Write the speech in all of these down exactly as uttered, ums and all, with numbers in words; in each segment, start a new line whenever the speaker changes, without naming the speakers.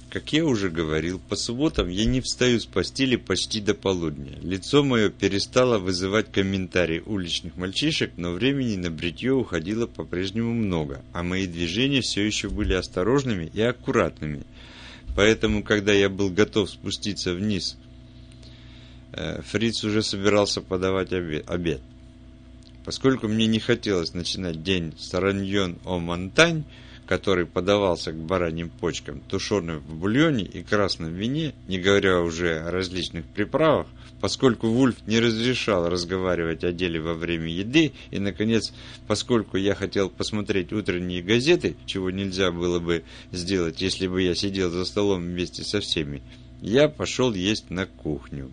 Как я уже говорил, по субботам я не встаю с постели почти до полудня. Лицо мое перестало вызывать комментарии уличных мальчишек, но времени на бритье уходило по-прежнему много, а мои движения все еще были осторожными и аккуратными. Поэтому, когда я был готов спуститься вниз, Фриц уже собирался подавать обед. Поскольку мне не хотелось начинать день с раньон-о-монтань, который подавался к бараньим почкам, тушеным в бульоне и красном вине, не говоря уже о различных приправах, поскольку Вульф не разрешал разговаривать о деле во время еды, и, наконец, поскольку я хотел посмотреть утренние газеты, чего нельзя было бы сделать, если бы я сидел за столом вместе со всеми, я пошел есть на кухню.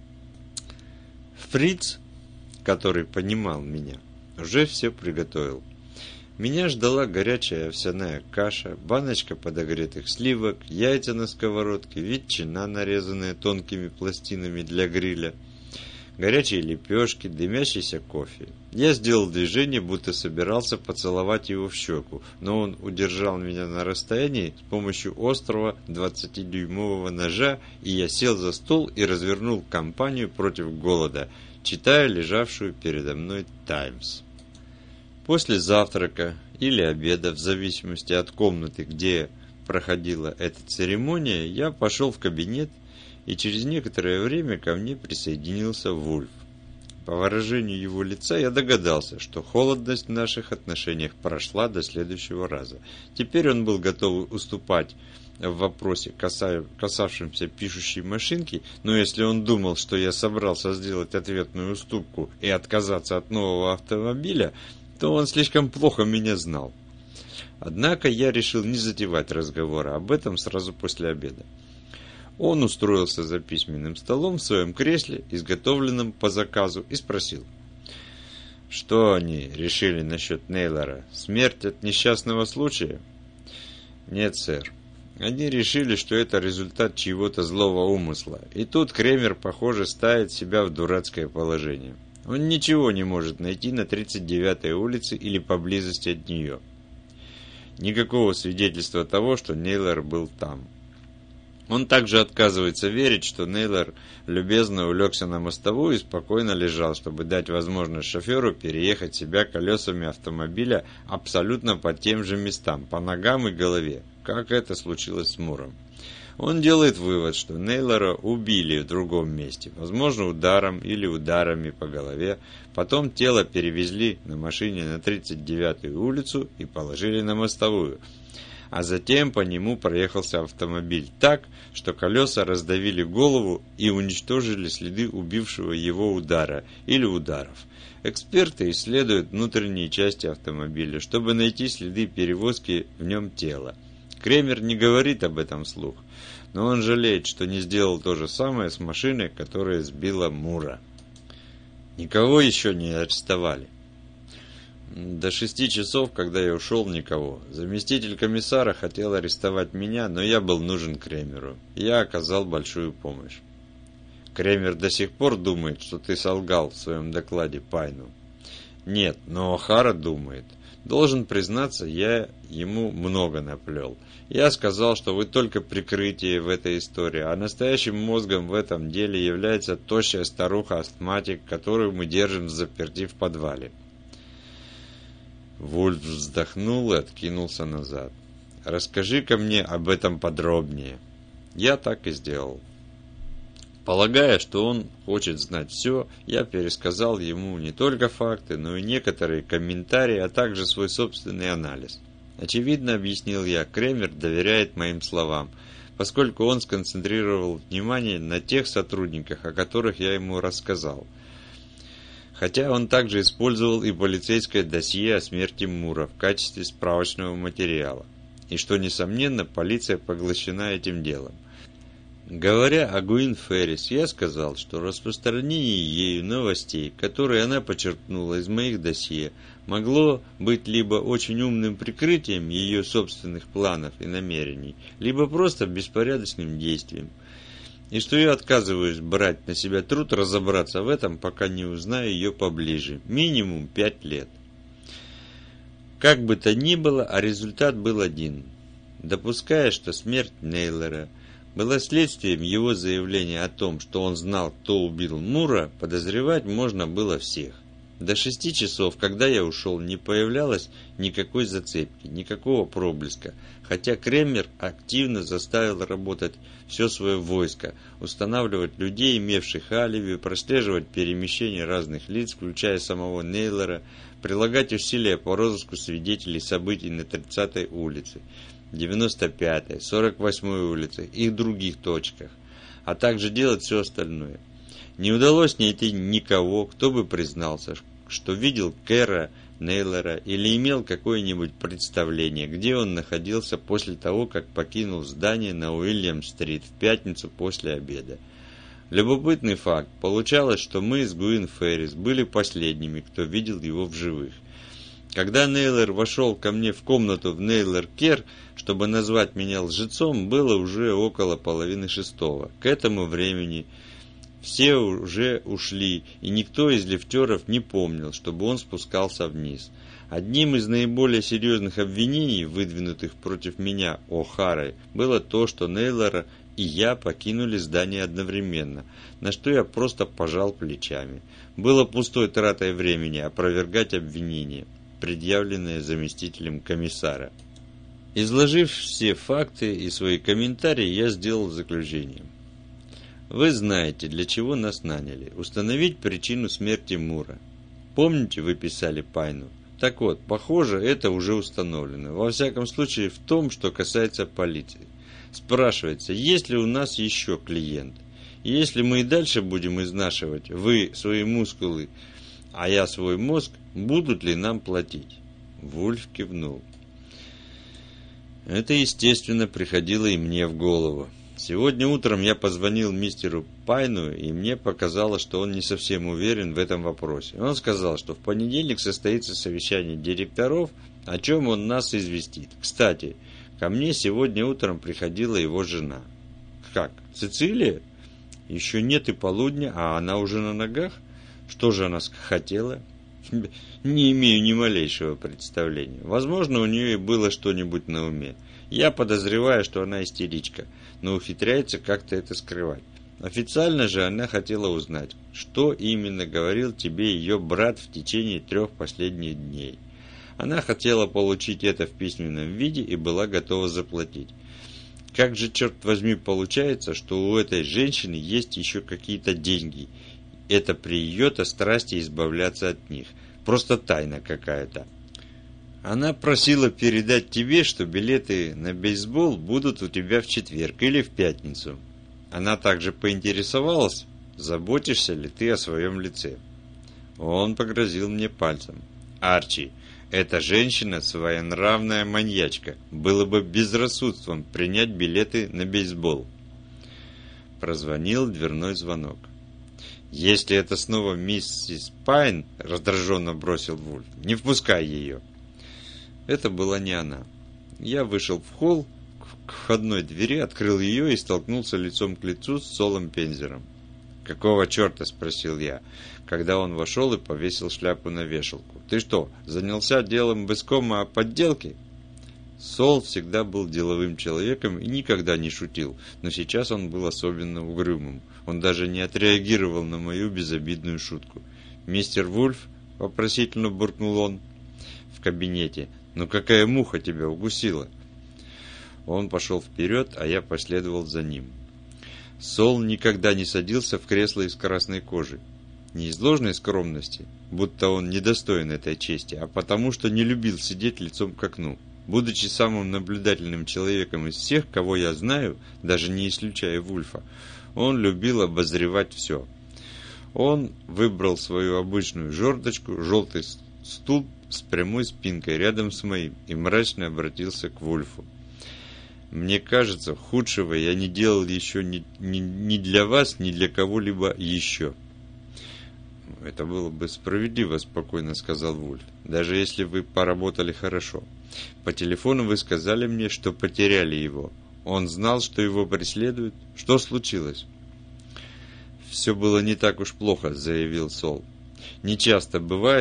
Фриц, который понимал меня, уже все приготовил. Меня ждала горячая овсяная каша, баночка подогретых сливок, яйца на сковородке, ветчина, нарезанная тонкими пластинами для гриля, горячие лепешки, дымящийся кофе. Я сделал движение, будто собирался поцеловать его в щеку, но он удержал меня на расстоянии с помощью острого двадцатидюймового ножа, и я сел за стол и развернул кампанию против голода, читая лежавшую передо мной «Таймс». После завтрака или обеда, в зависимости от комнаты, где проходила эта церемония, я пошел в кабинет, и через некоторое время ко мне присоединился Вульф. По выражению его лица я догадался, что холодность в наших отношениях прошла до следующего раза. Теперь он был готов уступать в вопросе, касавшемся пишущей машинки, но если он думал, что я собрался сделать ответную уступку и отказаться от нового автомобиля, то он слишком плохо меня знал. Однако я решил не затевать разговора об этом сразу после обеда. Он устроился за письменным столом в своем кресле, изготовленном по заказу, и спросил: «Что они решили насчет Нейлора? Смерть от несчастного случая?» «Нет, сэр. Они решили, что это результат чьего-то злого умысла. И тут Кремер, похоже, ставит себя в дурацкое положение. Он ничего не может найти на тридцать девятой улице или поблизости от нее. Никакого свидетельства того, что Нейлор был там. Он также отказывается верить, что Нейлор любезно улегся на мостовую и спокойно лежал, чтобы дать возможность шоферу переехать себя колесами автомобиля абсолютно по тем же местам, по ногам и голове, как это случилось с Муром. Он делает вывод, что Нейлора убили в другом месте, возможно, ударом или ударами по голове. Потом тело перевезли на машине на тридцать девятую улицу и положили на мостовую. А затем по нему проехался автомобиль так, что колеса раздавили голову и уничтожили следы убившего его удара или ударов. Эксперты исследуют внутренние части автомобиля, чтобы найти следы перевозки в нем тела. Кремер не говорит об этом вслух, но он жалеет, что не сделал то же самое с машиной, которая сбила Мура. Никого еще не арестовали. До шести часов, когда я ушел, никого. Заместитель комиссара хотел арестовать меня, но я был нужен Кремеру. Я оказал большую помощь. Кремер до сих пор думает, что ты солгал в своем докладе Пайну. Нет, но О'Хара думает. Должен признаться, я ему много наплел. Я сказал, что вы только прикрытие в этой истории, а настоящим мозгом в этом деле является тощая старуха-астматик, которую мы держим взаперти в подвале. Вульф вздохнул и откинулся назад. «Расскажи-ка мне об этом подробнее». Я так и сделал. Полагая, что он хочет знать все, я пересказал ему не только факты, но и некоторые комментарии, а также свой собственный анализ. Очевидно, объяснил я, Кремер доверяет моим словам, поскольку он сконцентрировал внимание на тех сотрудниках, о которых я ему рассказал. Хотя он также использовал и полицейское досье о смерти Мура в качестве справочного материала. И что, несомненно, полиция поглощена этим делом. Говоря о Гуин Феррис, я сказал, что распространение ею новостей, которые она почерпнула из моих досье, могло быть либо очень умным прикрытием ее собственных планов и намерений, либо просто беспорядочным действием, и что я отказываюсь брать на себя труд разобраться в этом, пока не узнаю ее поближе, минимум пять лет. Как бы то ни было, а результат был один. Допуская, что смерть Нейлора было следствием его заявления о том, что он знал, кто убил Мура, подозревать можно было всех. До шести часов, когда я ушел, не появлялось никакой зацепки, никакого проблеска, хотя Кремер активно заставил работать все свое войско, устанавливать людей, имевших алиби, прослеживать перемещение разных лиц, включая самого Нейлора, прилагать усилия по розыску свидетелей событий на тридцатой улице, девяносто пятой, сорок восьмой улице и других точках, а также делать все остальное. Не удалось найти никого, кто бы признался, что видел Кэра Нейлора или имел какое-нибудь представление, где он находился после того, как покинул здание на Уильям-стрит в пятницу после обеда. Любопытный факт. Получалось, что мы с Гуин Феррис были последними, кто видел его в живых. Когда Нейлор вошел ко мне в комнату в Нейлор-Кер, чтобы назвать меня лжецом, было уже около половины шестого. К этому времени все уже ушли, и никто из лифтеров не помнил, чтобы он спускался вниз. Одним из наиболее серьезных обвинений, выдвинутых против меня О'Харой, было то, что Нейлора и я покинули здание одновременно, на что я просто пожал плечами. Было пустой тратой времени опровергать обвинения, предъявленные заместителем комиссара. Изложив все факты и свои комментарии, я сделал заключение. Вы знаете, для чего нас наняли. Установить причину смерти Мура. Помните, вы писали Пайну? Так вот, похоже, это уже установлено. Во всяком случае, в том, что касается полиции. Спрашивается, есть ли у нас еще клиент? И если мы и дальше будем изнашивать, вы свои мускулы, а я свой мозг, будут ли нам платить? Вульф кивнул. Это, естественно, приходило и мне в голову. Сегодня утром я позвонил мистеру Пайну, и мне показалось, что он не совсем уверен в этом вопросе. Он сказал, что в понедельник состоится совещание директоров, о чем он нас известит. Кстати, ко мне сегодня утром приходила его жена. Как? Цицилия? Еще нет и полудня, а она уже на ногах? Что же она хотела? Не имею ни малейшего представления. Возможно, у нее и было что-нибудь на уме. Я подозреваю, что она истеричка, но ухитряется как-то это скрывать. Официально же она хотела узнать, что именно говорил тебе ее брат в течение трех последних дней. Она хотела получить это в письменном виде и была готова заплатить. Как же, черт возьми, получается, что у этой женщины есть еще какие-то деньги? Это при ее-то страсти избавляться от них. Просто тайна какая-то. Она просила передать тебе, что билеты на бейсбол будут у тебя в четверг или в пятницу. Она также поинтересовалась, заботишься ли ты о своем лице. Он погрозил мне пальцем. Арчи, эта женщина своенравная маньячка. Было бы безрассудством принять билеты на бейсбол. Прозвонил дверной звонок. Если это снова миссис Пайн, раздраженно бросил Вульф, не впускай ее. Это была не она. Я вышел в холл, к входной двери, открыл ее и столкнулся лицом к лицу с Солом Пензером. «Какого черта?» – спросил я, когда он вошел и повесил шляпу на вешалку. «Ты что, занялся делом бэскома о подделке?» Сол всегда был деловым человеком и никогда не шутил, но сейчас он был особенно угрюмым. Он даже не отреагировал на мою безобидную шутку. «Мистер Вульф?» – вопросительно буркнул он в кабинете. «Ну какая муха тебя укусила?» Он пошел вперед, а я последовал за ним. Сол никогда не садился в кресло из красной кожи. Не из ложной скромности, будто он недостоин этой чести, а потому что не любил сидеть лицом к окну. Будучи самым наблюдательным человеком из всех, кого я знаю, даже не исключая Вульфа, он любил обозревать все. Он выбрал свою обычную жердочку, желтый стул с прямой спинкой рядом с моим и мрачно обратился к Вульфу. «Мне кажется, худшего я не делал еще ни, ни, ни для вас, ни для кого-либо еще». «Это было бы справедливо», — спокойно сказал Вульф, «даже если вы поработали хорошо. По телефону вы сказали мне, что потеряли его. Он знал, что его преследуют. Что случилось?» «Все было не так уж плохо», — заявил Сол. «Не часто бывает,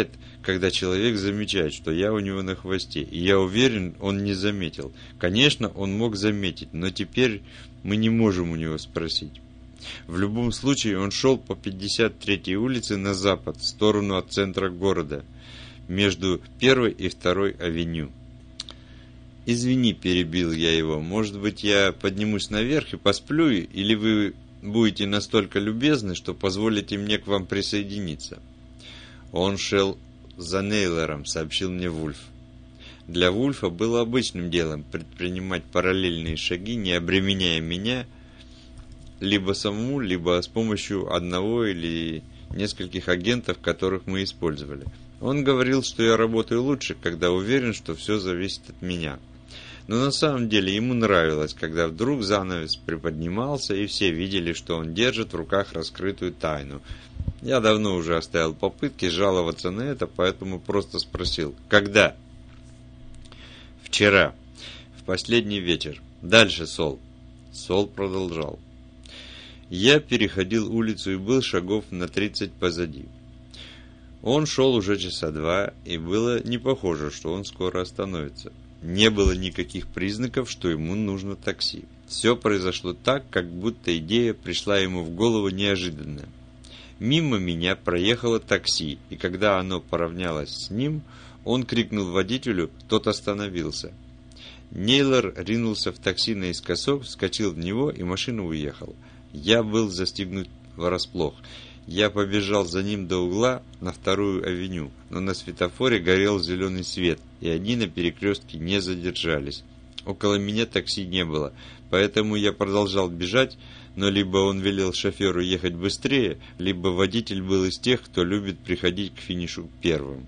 когда человек замечает, что я у него на хвосте, и я уверен, он не заметил. Конечно, он мог заметить, но теперь мы не можем у него спросить. В любом случае, он шел по пятьдесят третьей улице на запад, в сторону от центра города, между первой и второй авеню. «Извини», – перебил я его, – «может быть, я поднимусь наверх и посплю, или вы будете настолько любезны, что позволите мне к вам присоединиться?» «Он шел за Нейлором», – сообщил мне Вульф. Для Вульфа было обычным делом предпринимать параллельные шаги, не обременяя меня либо самому, либо с помощью одного или нескольких агентов, которых мы использовали. Он говорил, что я работаю лучше, когда уверен, что все зависит от меня. Но на самом деле ему нравилось, когда вдруг занавес приподнимался, и все видели, что он держит в руках раскрытую тайну. Я давно уже оставил попытки жаловаться на это, поэтому просто спросил: «Когда?» «Вчера. В последний вечер. Дальше, Сол». Сол продолжал. Я переходил улицу и был шагов на тридцать позади. Он шел уже часа два, и было не похоже, что он скоро остановится. Не было никаких признаков, что ему нужно такси. Все произошло так, как будто идея пришла ему в голову неожиданно. Мимо меня проехало такси, и когда оно поравнялось с ним, он крикнул водителю, тот остановился. Нейлор ринулся в такси наискосок, вскочил в него, и машина уехала. Я был застигнут врасплох. Я побежал за ним до угла на вторую авеню, но на светофоре горел зеленый свет, и они на перекрестке не задержались. Около меня такси не было, поэтому я продолжал бежать, но либо он велел шоферу ехать быстрее, либо водитель был из тех, кто любит приходить к финишу первым.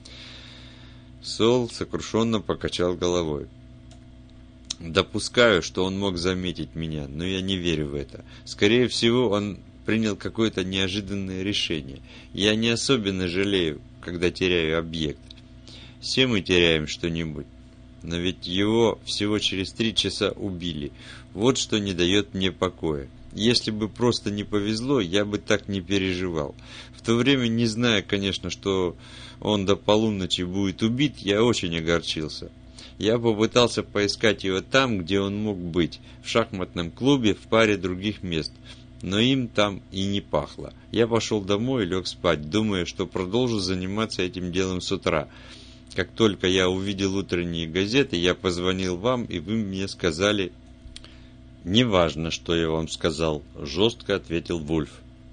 Сол сокрушенно покачал головой. Допускаю, что он мог заметить меня, но я не верю в это. Скорее всего, он принял какое-то неожиданное решение. Я не особенно жалею, когда теряю объект. Все мы теряем что-нибудь. Но ведь его всего через три часа убили. Вот что не дает мне покоя. Если бы просто не повезло, я бы так не переживал. В то время, не зная, конечно, что он до полуночи будет убит, я очень огорчился. Я попытался поискать его там, где он мог быть, в шахматном клубе, в паре других мест, но им там и не пахло. Я пошел домой и лег спать, думая, что продолжу заниматься этим делом с утра. Как только я увидел утренние газеты, я позвонил вам, и вы мне сказали... «Неважно, что я вам сказал», – жестко ответил Вульф.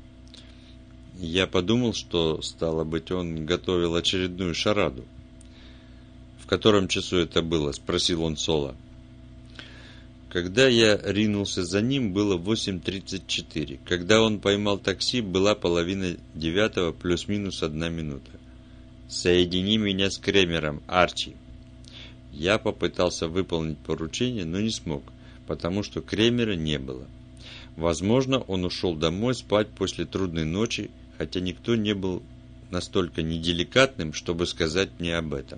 Я подумал, что, стало быть, он готовил очередную шараду. «В котором часу это было?» – спросил он Сола. Когда я ринулся за ним, было восемь тридцать четыре. Когда он поймал такси, была половина девятого плюс-минус одна минута. «Соедини меня с Кремером, Арчи». Я попытался выполнить поручение, но не смог, потому что Кремера не было. Возможно, он ушел домой спать после трудной ночи, хотя никто не был настолько неделикатным, чтобы сказать мне об этом.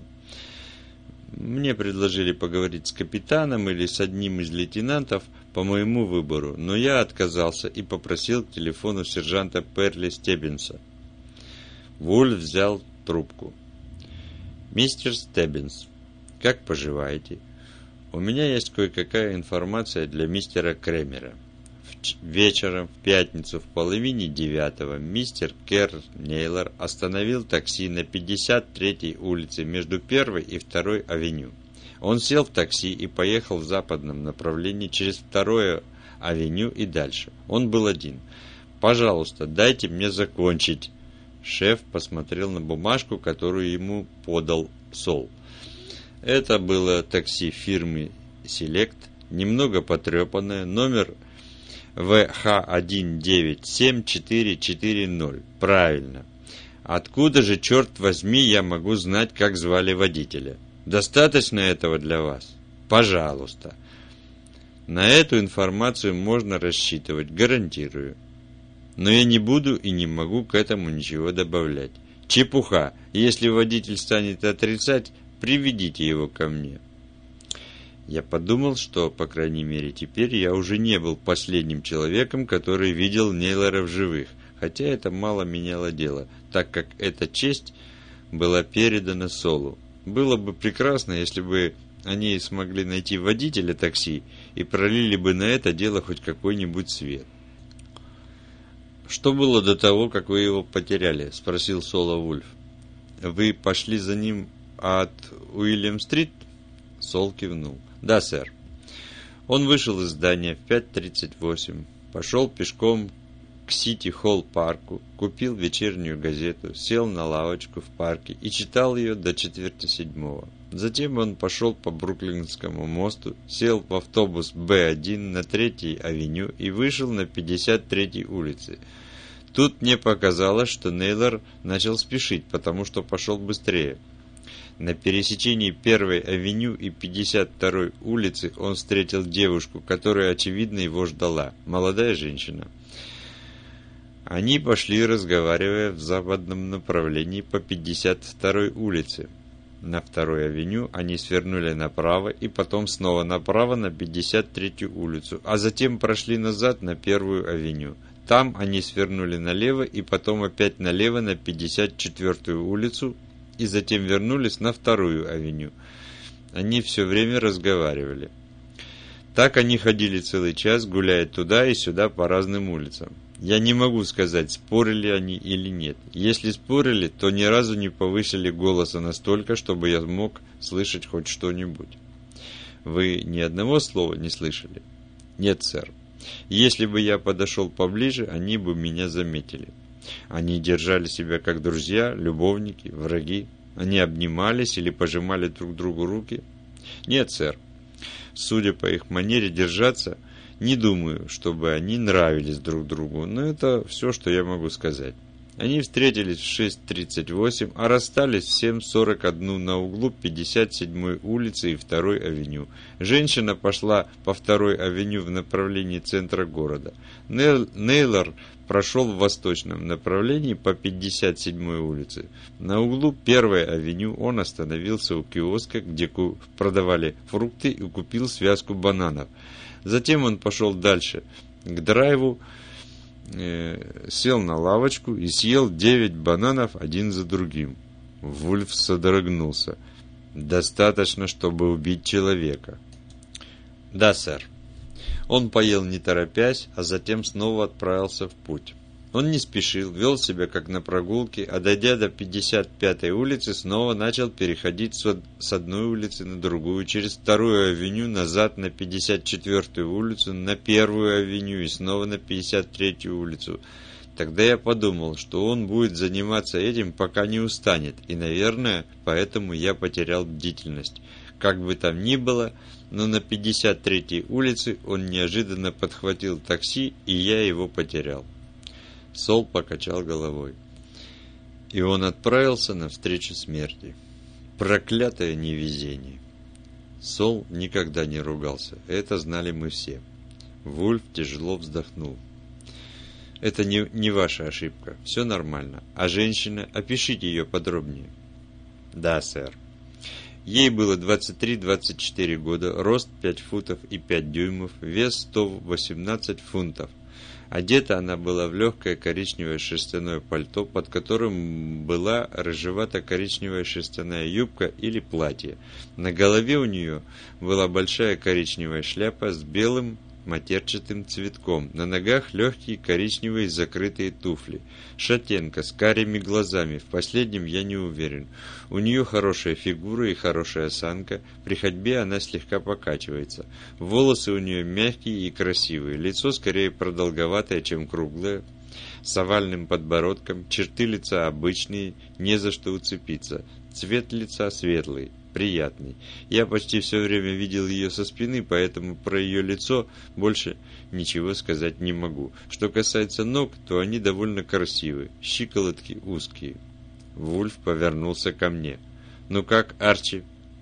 Мне предложили поговорить с капитаном или с одним из лейтенантов по моему выбору, но я отказался и попросил к телефону сержанта Перли Стеббинса. Вульф взял трубку. «Мистер Стеббинс, как поживаете? У меня есть кое-какая информация для мистера Кремера. Вечером в пятницу в половине девятого мистер Керр Нейлор остановил такси на пятьдесят третьей улице между первой и второй авеню. Он сел в такси и поехал в западном направлении через вторую авеню и дальше. Он был один. Пожалуйста, дайте мне закончить». Шеф посмотрел на бумажку, которую ему подал Сол. Это было такси фирмы Select, немного потрепанное, номер вэ ха один девять семь четыре четыре ноль. Правильно. Откуда же, черт возьми, я могу знать, как звали водителя? Достаточно этого для вас? Пожалуйста. На эту информацию можно рассчитывать, гарантирую. Но я не буду и не могу к этому ничего добавлять. Чепуха. Если водитель станет отрицать, приведите его ко мне. Я подумал, что, по крайней мере, теперь я уже не был последним человеком, который видел Нейлора в живых, хотя это мало меняло дело, так как эта честь была передана Солу. Было бы прекрасно, если бы они смогли найти водителя такси и пролили бы на это дело хоть какой-нибудь свет. «Что было до того, как вы его потеряли?» – спросил Соло Вульф. «Вы пошли за ним от Уильям-стрит?» Сол кивнул. «Да, сэр». Он вышел из здания в пять тридцать восемь, пошел пешком к Сити-Холл-парку, купил вечернюю газету, сел на лавочку в парке и читал ее до четверти седьмого. Затем он пошел по Бруклинскому мосту, сел в автобус Бэ один на третьей авеню и вышел на пятьдесят третьей улице. Тут мне показалось, что Нейлор начал спешить, потому что пошел быстрее. На пересечении первой авеню и пятьдесят второй улицы он встретил девушку, которая, очевидно, его ждала, молодая женщина. Они пошли, разговаривая, в западном направлении по пятьдесят второй улице. На второй авеню они свернули направо и потом снова направо на пятьдесят третью улицу, а затем прошли назад на первую авеню. Там они свернули налево и потом опять налево на пятьдесят четвёртую улицу и затем вернулись на вторую авеню. Они все время разговаривали. Так они ходили целый час, гуляя туда и сюда по разным улицам. Я не могу сказать, спорили они или нет. Если спорили, то ни разу не повысили голоса настолько, чтобы я мог слышать хоть что-нибудь. Вы ни одного слова не слышали? Нет, сэр. Если бы я подошел поближе, они бы меня заметили. Они держали себя как друзья, любовники, враги. Они обнимались или пожимали друг другу руки? Нет, сэр. Судя по их манере держаться, не думаю, чтобы они нравились друг другу, но это все, что я могу сказать. Они встретились в шесть тридцать восемь, а расстались в семь сорок один на углу пятьдесят седьмой улицы и второй авеню. Женщина пошла по второй авеню в направлении центра города. Нейлор прошел в восточном направлении по пятьдесят седьмой улице. На углу первой авеню он остановился у киоска, где продавали фрукты, и купил связку бананов. Затем он пошел дальше, к драйву, э, сел на лавочку и съел девять бананов один за другим. Вульф содрогнулся. «Достаточно, чтобы убить человека». «Да, сэр». Он поел не торопясь, а затем снова отправился в путь. Он не спешил, вел себя как на прогулке, а дойдя до пятьдесят пятой улицы, снова начал переходить с одной улицы на другую, через вторую авеню назад на пятьдесят четвёртую улицу, на первую авеню и снова на пятьдесят третью улицу. Тогда я подумал, что он будет заниматься этим, пока не устанет, и, наверное, поэтому я потерял бдительность. Как бы там ни было, но на пятьдесят третьей улице он неожиданно подхватил такси, и я его потерял. Сол покачал головой. И он отправился навстречу смерти. Проклятое невезение. Сол никогда не ругался. Это знали мы все. Вульф тяжело вздохнул. Это не, не ваша ошибка. Все нормально. А женщина, опишите ее подробнее. Да, сэр. Ей было двадцать три - двадцать четыре года, рост пять футов и пять дюймов, вес сто восемнадцать фунтов. Одета она была в легкое коричневое шерстяное пальто, под которым была рыжевато-коричневая шерстяная юбка или платье. На голове у нее была большая коричневая шляпа с белым матерчатым цветком. На ногах легкие коричневые закрытые туфли. Шатенка с карими глазами. В последнем я не уверен. У нее хорошая фигура и хорошая осанка. При ходьбе она слегка покачивается. Волосы у нее мягкие и красивые. Лицо скорее продолговатое, чем круглое, с овальным подбородком. Черты лица обычные, не за что уцепиться. Цвет лица светлый, приятный. Я почти все время видел ее со спины, поэтому про ее лицо больше ничего сказать не могу. Что касается ног, то они довольно красивые, щиколотки узкие. Вульф повернулся ко мне. «Ну как, Арчи?»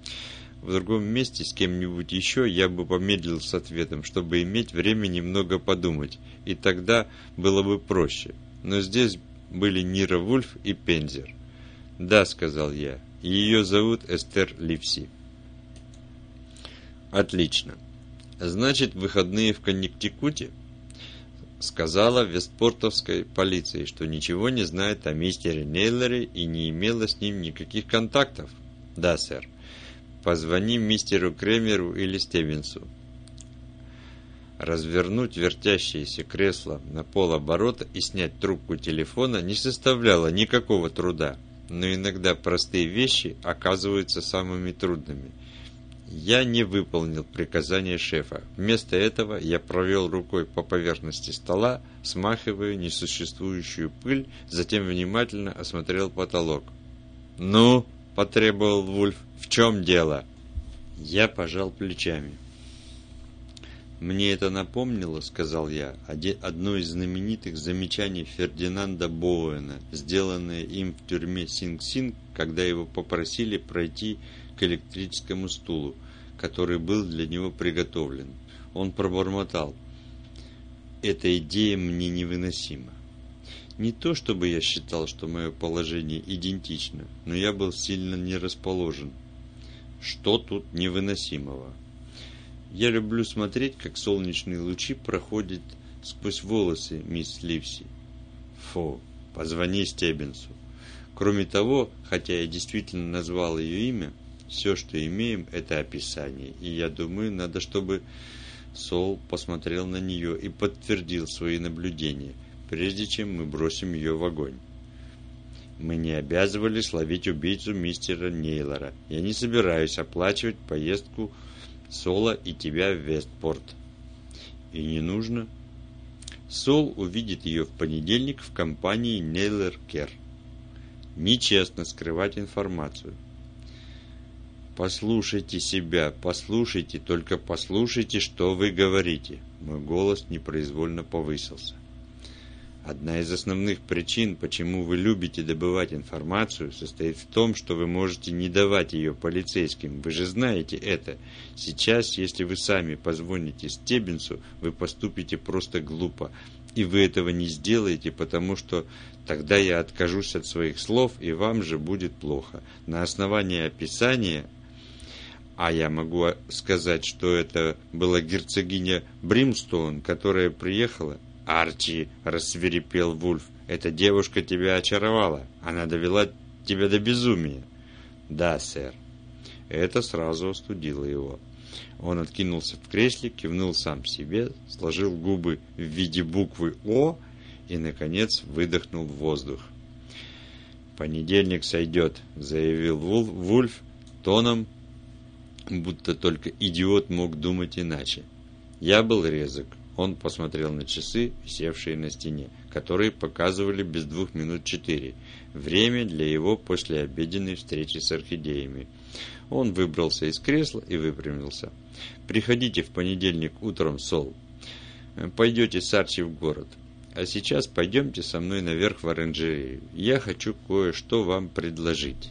В другом месте с кем-нибудь еще я бы помедлил с ответом, чтобы иметь время немного подумать, и тогда было бы проще. Но здесь были Нира Вульф и Пензер. «Да», — сказал я, — «ее зовут Эстер Ливси». «Отлично. Значит, выходные в Коннектикуте?» сказала вестпортовской полиции, что ничего не знает о мистере Нейлоре и не имела с ним никаких контактов. Да, сэр. Позвони мистеру Кремеру или Стеббинсу. Развернуть вертящееся кресло на полоборота и снять трубку телефона не составляло никакого труда, но иногда простые вещи оказываются самыми трудными. Я не выполнил приказание шефа. Вместо этого я провел рукой по поверхности стола, смахивая несуществующую пыль, затем внимательно осмотрел потолок. «Ну?» – потребовал Вульф. «В чем дело?» Я пожал плечами. «Мне это напомнило, — сказал я, — одно из знаменитых замечаний Фердинанда Боуэна, сделанное им в тюрьме Синг-Синг, когда его попросили пройти к электрическому стулу, который был для него приготовлен. Он пробормотал: «Эта идея мне невыносима». Не то чтобы я считал, что мое положение идентично, но я был сильно не расположен. Что тут невыносимого? Я люблю смотреть, как солнечные лучи проходят сквозь волосы мисс Ливси. Фу, позвони Стеббинсу. Кроме того, хотя я действительно назвал ее имя, все, что имеем, это описание, и я думаю, надо, чтобы Сол посмотрел на нее и подтвердил свои наблюдения, прежде чем мы бросим ее в огонь. Мы не обязывались ловить убийцу мистера Нейлора. Я не собираюсь оплачивать поездку Сола и тебя в Вестпорт. И не нужно. Сол увидит ее в понедельник в компании Нейлор Кер. Нечестно скрывать информацию. Послушайте себя, послушайте, только послушайте, что вы говорите. Мой голос непроизвольно повысился. Одна из основных причин, почему вы любите добывать информацию, состоит в том, что вы можете не давать ее полицейским. Вы же знаете это. Сейчас, если вы сами позвоните Стеббинсу, вы поступите просто глупо. И вы этого не сделаете, потому что тогда я откажусь от своих слов, и вам же будет плохо. На основании описания, а я могу сказать, что это была герцогиня Бримстоун, которая приехала. «Арчи!» – рассвирепел Вульф. «Эта девушка тебя очаровала. Она довела тебя до безумия». «Да, сэр». Это сразу остудило его. Он откинулся в кресле, кивнул сам себе, сложил губы в виде буквы «О» и, наконец, выдохнул в воздух. «Понедельник сойдет», – заявил Вульф тоном, будто только идиот мог думать иначе. Я был резок. Он посмотрел на часы, висевшие на стене, которые показывали без двух минут четыре. Время для его послеобеденной встречи с орхидеями. Он выбрался из кресла и выпрямился. «Приходите в понедельник утром, Сол. Пойдете с Арчи в город. А сейчас пойдемте со мной наверх в оранжерею. Я хочу кое-что вам предложить».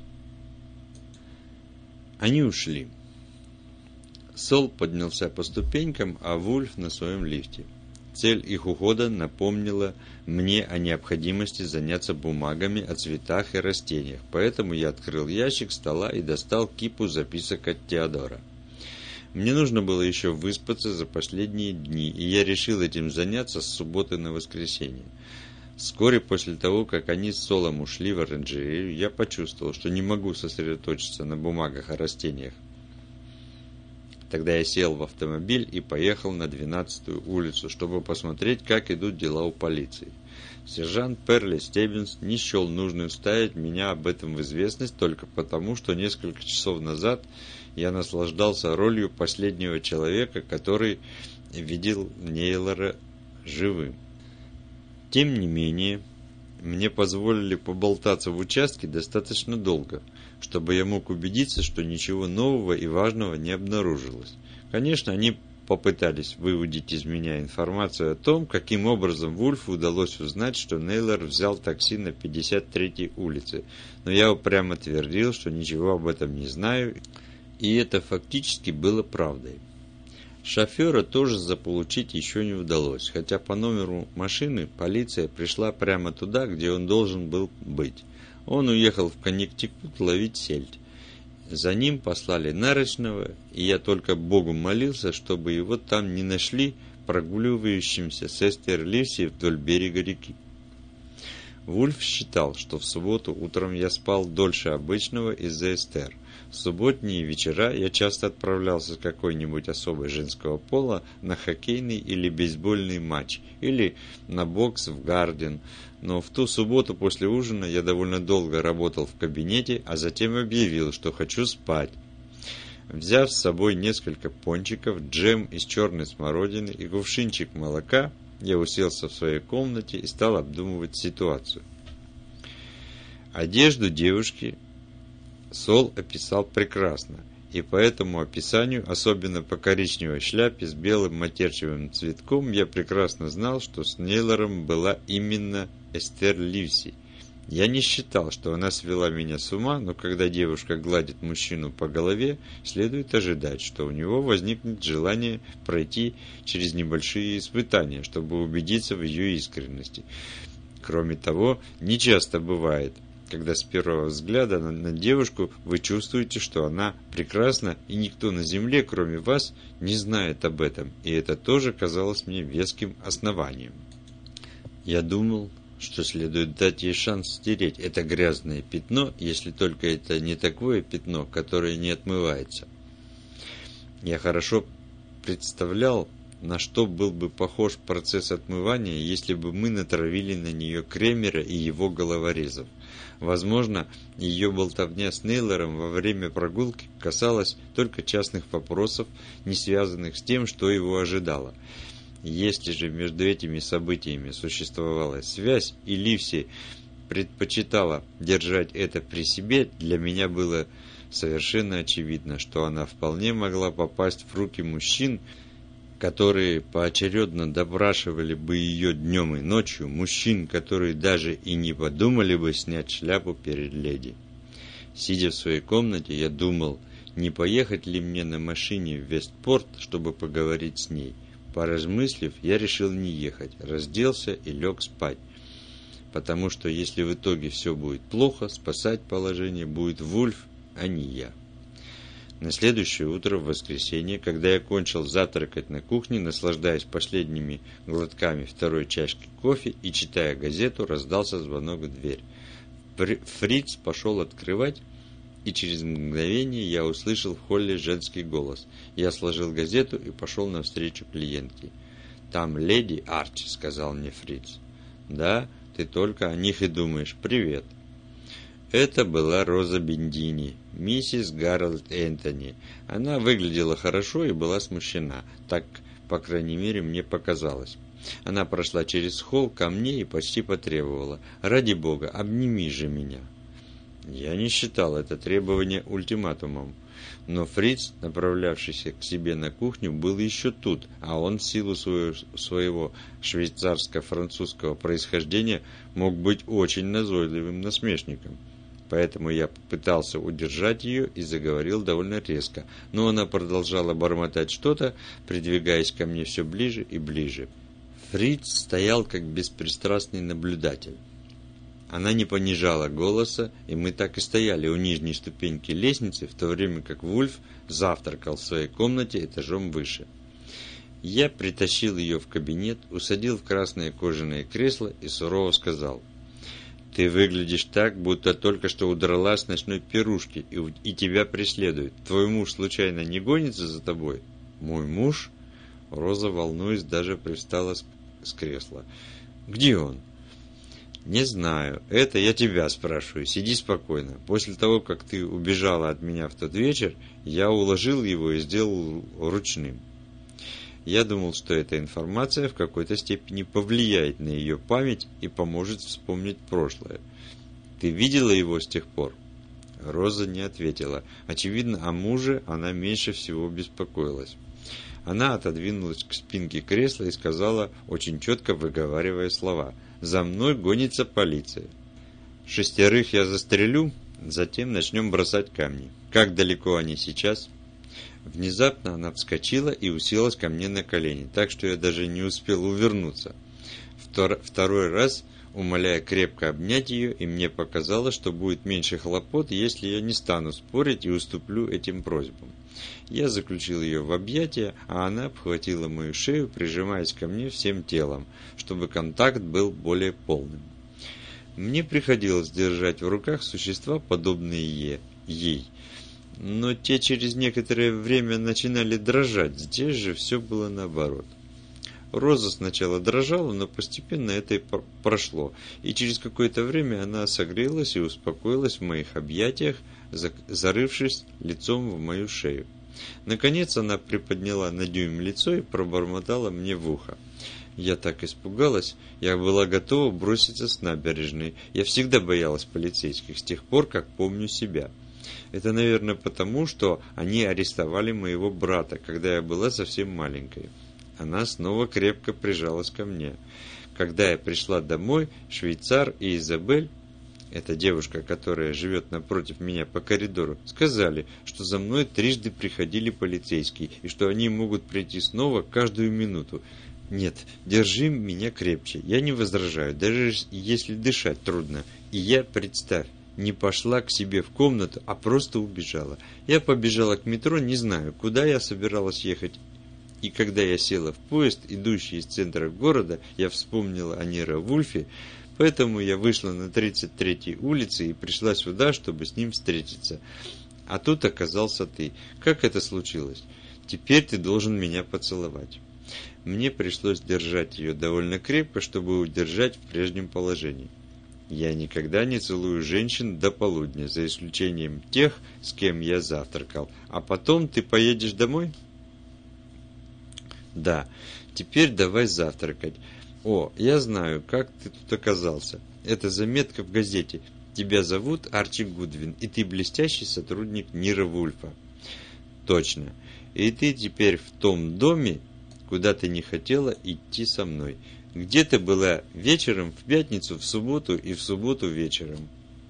Они ушли. Сол поднялся по ступенькам, а Вульф на своем лифте. Цель их ухода напомнила мне о необходимости заняться бумагами о цветах и растениях, поэтому я открыл ящик стола и достал кипу записок от Теодора. Мне нужно было еще выспаться за последние дни, и я решил этим заняться с субботы на воскресенье. Вскоре после того, как они с Солом ушли в оранжерею, я почувствовал, что не могу сосредоточиться на бумагах о растениях. Тогда я сел в автомобиль и поехал на двенадцатую улицу, чтобы посмотреть, как идут дела у полиции. Сержант Перли Стеббинс не счел нужным ставить меня об этом в известность только потому, что несколько часов назад я наслаждался ролью последнего человека, который видел Нейлора живым. Тем не менее, мне позволили поболтаться в участке достаточно долго, чтобы я мог убедиться, что ничего нового и важного не обнаружилось. Конечно, они попытались выудить из меня информацию о том, каким образом Вульфу удалось узнать, что Нейлор взял такси на пятьдесят третьей улице, но я упрямо твердил, что ничего об этом не знаю, и это фактически было правдой. Шофера тоже заполучить еще не удалось, хотя по номеру машины полиция пришла прямо туда, где он должен был быть. Он уехал в Коннектикут ловить сельдь. За ним послали нарочного, и я только Богу молился, чтобы его там не нашли, прогуливающимся с Эстер Ливси вдоль берега реки. Вульф считал, что в субботу утром я спал дольше обычного из-за Эстер. В субботние вечера я часто отправлялся с какой-нибудь особой женского пола на хоккейный или бейсбольный матч, или на бокс в Гарден, но в ту субботу после ужина я довольно долго работал в кабинете, а затем объявил, что хочу спать. Взяв с собой несколько пончиков, джем из черной смородины и кувшинчик молока, я уселся в своей комнате и стал обдумывать ситуацию. Одежду девушки Сол описал прекрасно, и по этому описанию, особенно по коричневой шляпе с белым матерчевым цветком, я прекрасно знал, что с Нейлором была именно Эстер Ливси. Я не считал, что она свела меня с ума, но когда девушка гладит мужчину по голове, следует ожидать, что у него возникнет желание пройти через небольшие испытания, чтобы убедиться в ее искренности. Кроме того, нечасто бывает, когда с первого взгляда на, на девушку вы чувствуете, что она прекрасна, и никто на земле, кроме вас, не знает об этом, и это тоже казалось мне веским основанием. Я думал, что следует дать ей шанс стереть это грязное пятно, если только это не такое пятно, которое не отмывается. Я хорошо представлял, на что был бы похож процесс отмывания, если бы мы натравили на нее Кремера и его головорезов. Возможно, ее болтовня с Нейлором во время прогулки касалась только частных вопросов, не связанных с тем, что его ожидало. Если же между этими событиями существовала связь, и Ливси предпочитала держать это при себе, для меня было совершенно очевидно, что она вполне могла попасть в руки мужчин, которые поочередно допрашивали бы ее днем и ночью, мужчин, которые даже и не подумали бы снять шляпу перед леди. Сидя в своей комнате, я думал, не поехать ли мне на машине в Вестпорт, чтобы поговорить с ней. Поразмыслив, я решил не ехать, разделся и лег спать, потому что если в итоге все будет плохо, спасать положение будет Вульф, а не я. На следующее утро, в воскресенье, когда я кончил завтракать на кухне, наслаждаясь последними глотками второй чашки кофе и читая газету, раздался звонок в дверь. Фриц пошел открывать, и через мгновение я услышал в холле женский голос. Я сложил газету и пошел навстречу клиентке. «Там леди Арчи», — сказал мне Фриц. «Да, ты только о них и думаешь. Привет». Это была Роза Бендини, миссис Гарольд Энтони. Она выглядела хорошо и была смущена, так, по крайней мере, мне показалось. Она прошла через холл ко мне и почти потребовала: «Ради бога, обними же меня». Я не считал это требование ультиматумом, но Фриц, направлявшийся к себе на кухню, был еще тут, а он в силу своего, своего швейцарско-французского происхождения мог быть очень назойливым насмешником. Поэтому я попытался удержать ее и заговорил довольно резко, но она продолжала бормотать что-то, придвигаясь ко мне все ближе и ближе. Фриц стоял как беспристрастный наблюдатель. Она не понижала голоса, и мы так и стояли у нижней ступеньки лестницы, в то время как Вульф завтракал в своей комнате этажом выше. Я притащил ее в кабинет, усадил в красное кожаное кресло и сурово сказал: «Ты выглядишь так, будто только что удрала с ночной пирушки, и, и тебя преследуют. Твой муж случайно не гонится за тобой?» «Мой муж?» Роза, волнуясь, даже привстала с, с кресла. «Где он?» «Не знаю. Это я тебя спрашиваю. Сиди спокойно. После того, как ты убежала от меня в тот вечер, я уложил его и сделал ручным». Я думал, что эта информация в какой-то степени повлияет на ее память и поможет вспомнить прошлое. «Ты видела его с тех пор?» Роза не ответила. Очевидно, о муже она меньше всего беспокоилась. Она отодвинулась к спинке кресла и сказала, очень четко выговаривая слова: «За мной гонится полиция. Шестерых я застрелю, затем начнем бросать камни. Как далеко они сейчас?» Внезапно она вскочила и уселась ко мне на колени, так что я даже не успел увернуться. Втор- второй раз умоляя крепко обнять ее, и мне показалось, что будет меньше хлопот, если я не стану спорить и уступлю этим просьбам. Я заключил ее в объятия, а она обхватила мою шею, прижимаясь ко мне всем телом, чтобы контакт был более полным. Мне приходилось держать в руках существа, подобные ей, но те через некоторое время начинали дрожать, здесь же все было наоборот. Роза сначала дрожала, но постепенно это и прошло, и через какое-то время она согрелась и успокоилась в моих объятиях, зарывшись лицом в мою шею. Наконец она приподняла на дюйм лицо и пробормотала мне в ухо. Я так испугалась, я была готова броситься с набережной. Я всегда боялась полицейских с тех пор, как помню себя. Это, наверное, потому, что они арестовали моего брата, когда я была совсем маленькой. Она снова крепко прижалась ко мне. Когда я пришла домой, швейцар и Изабель, эта девушка, которая живет напротив меня по коридору, сказали, что за мной трижды приходили полицейские, и что они могут прийти снова каждую минуту. Нет, держи меня крепче, я не возражаю, даже если дышать трудно. И я, представь, не пошла к себе в комнату, а просто убежала. Я побежала к метро, не знаю, куда я собиралась ехать. И когда я села в поезд, идущий из центра города, я вспомнила о Неро Вульфе, поэтому я вышла на тридцать третьей улице и пришла сюда, чтобы с ним встретиться. А тут оказался ты. Как это случилось? Теперь ты должен меня поцеловать. Мне пришлось держать ее довольно крепко, чтобы удержать в прежнем положении. Я никогда не целую женщин до полудня, за исключением тех, с кем я завтракал. А потом ты поедешь домой? Да, теперь давай завтракать. О, я знаю, как ты тут оказался. Это заметка в газете. Тебя зовут Арчи Гудвин, и ты блестящий сотрудник Нира Вульфа. Точно. И ты теперь в том доме, куда ты не хотела идти со мной. Где ты была вечером в пятницу, в субботу и в субботу вечером?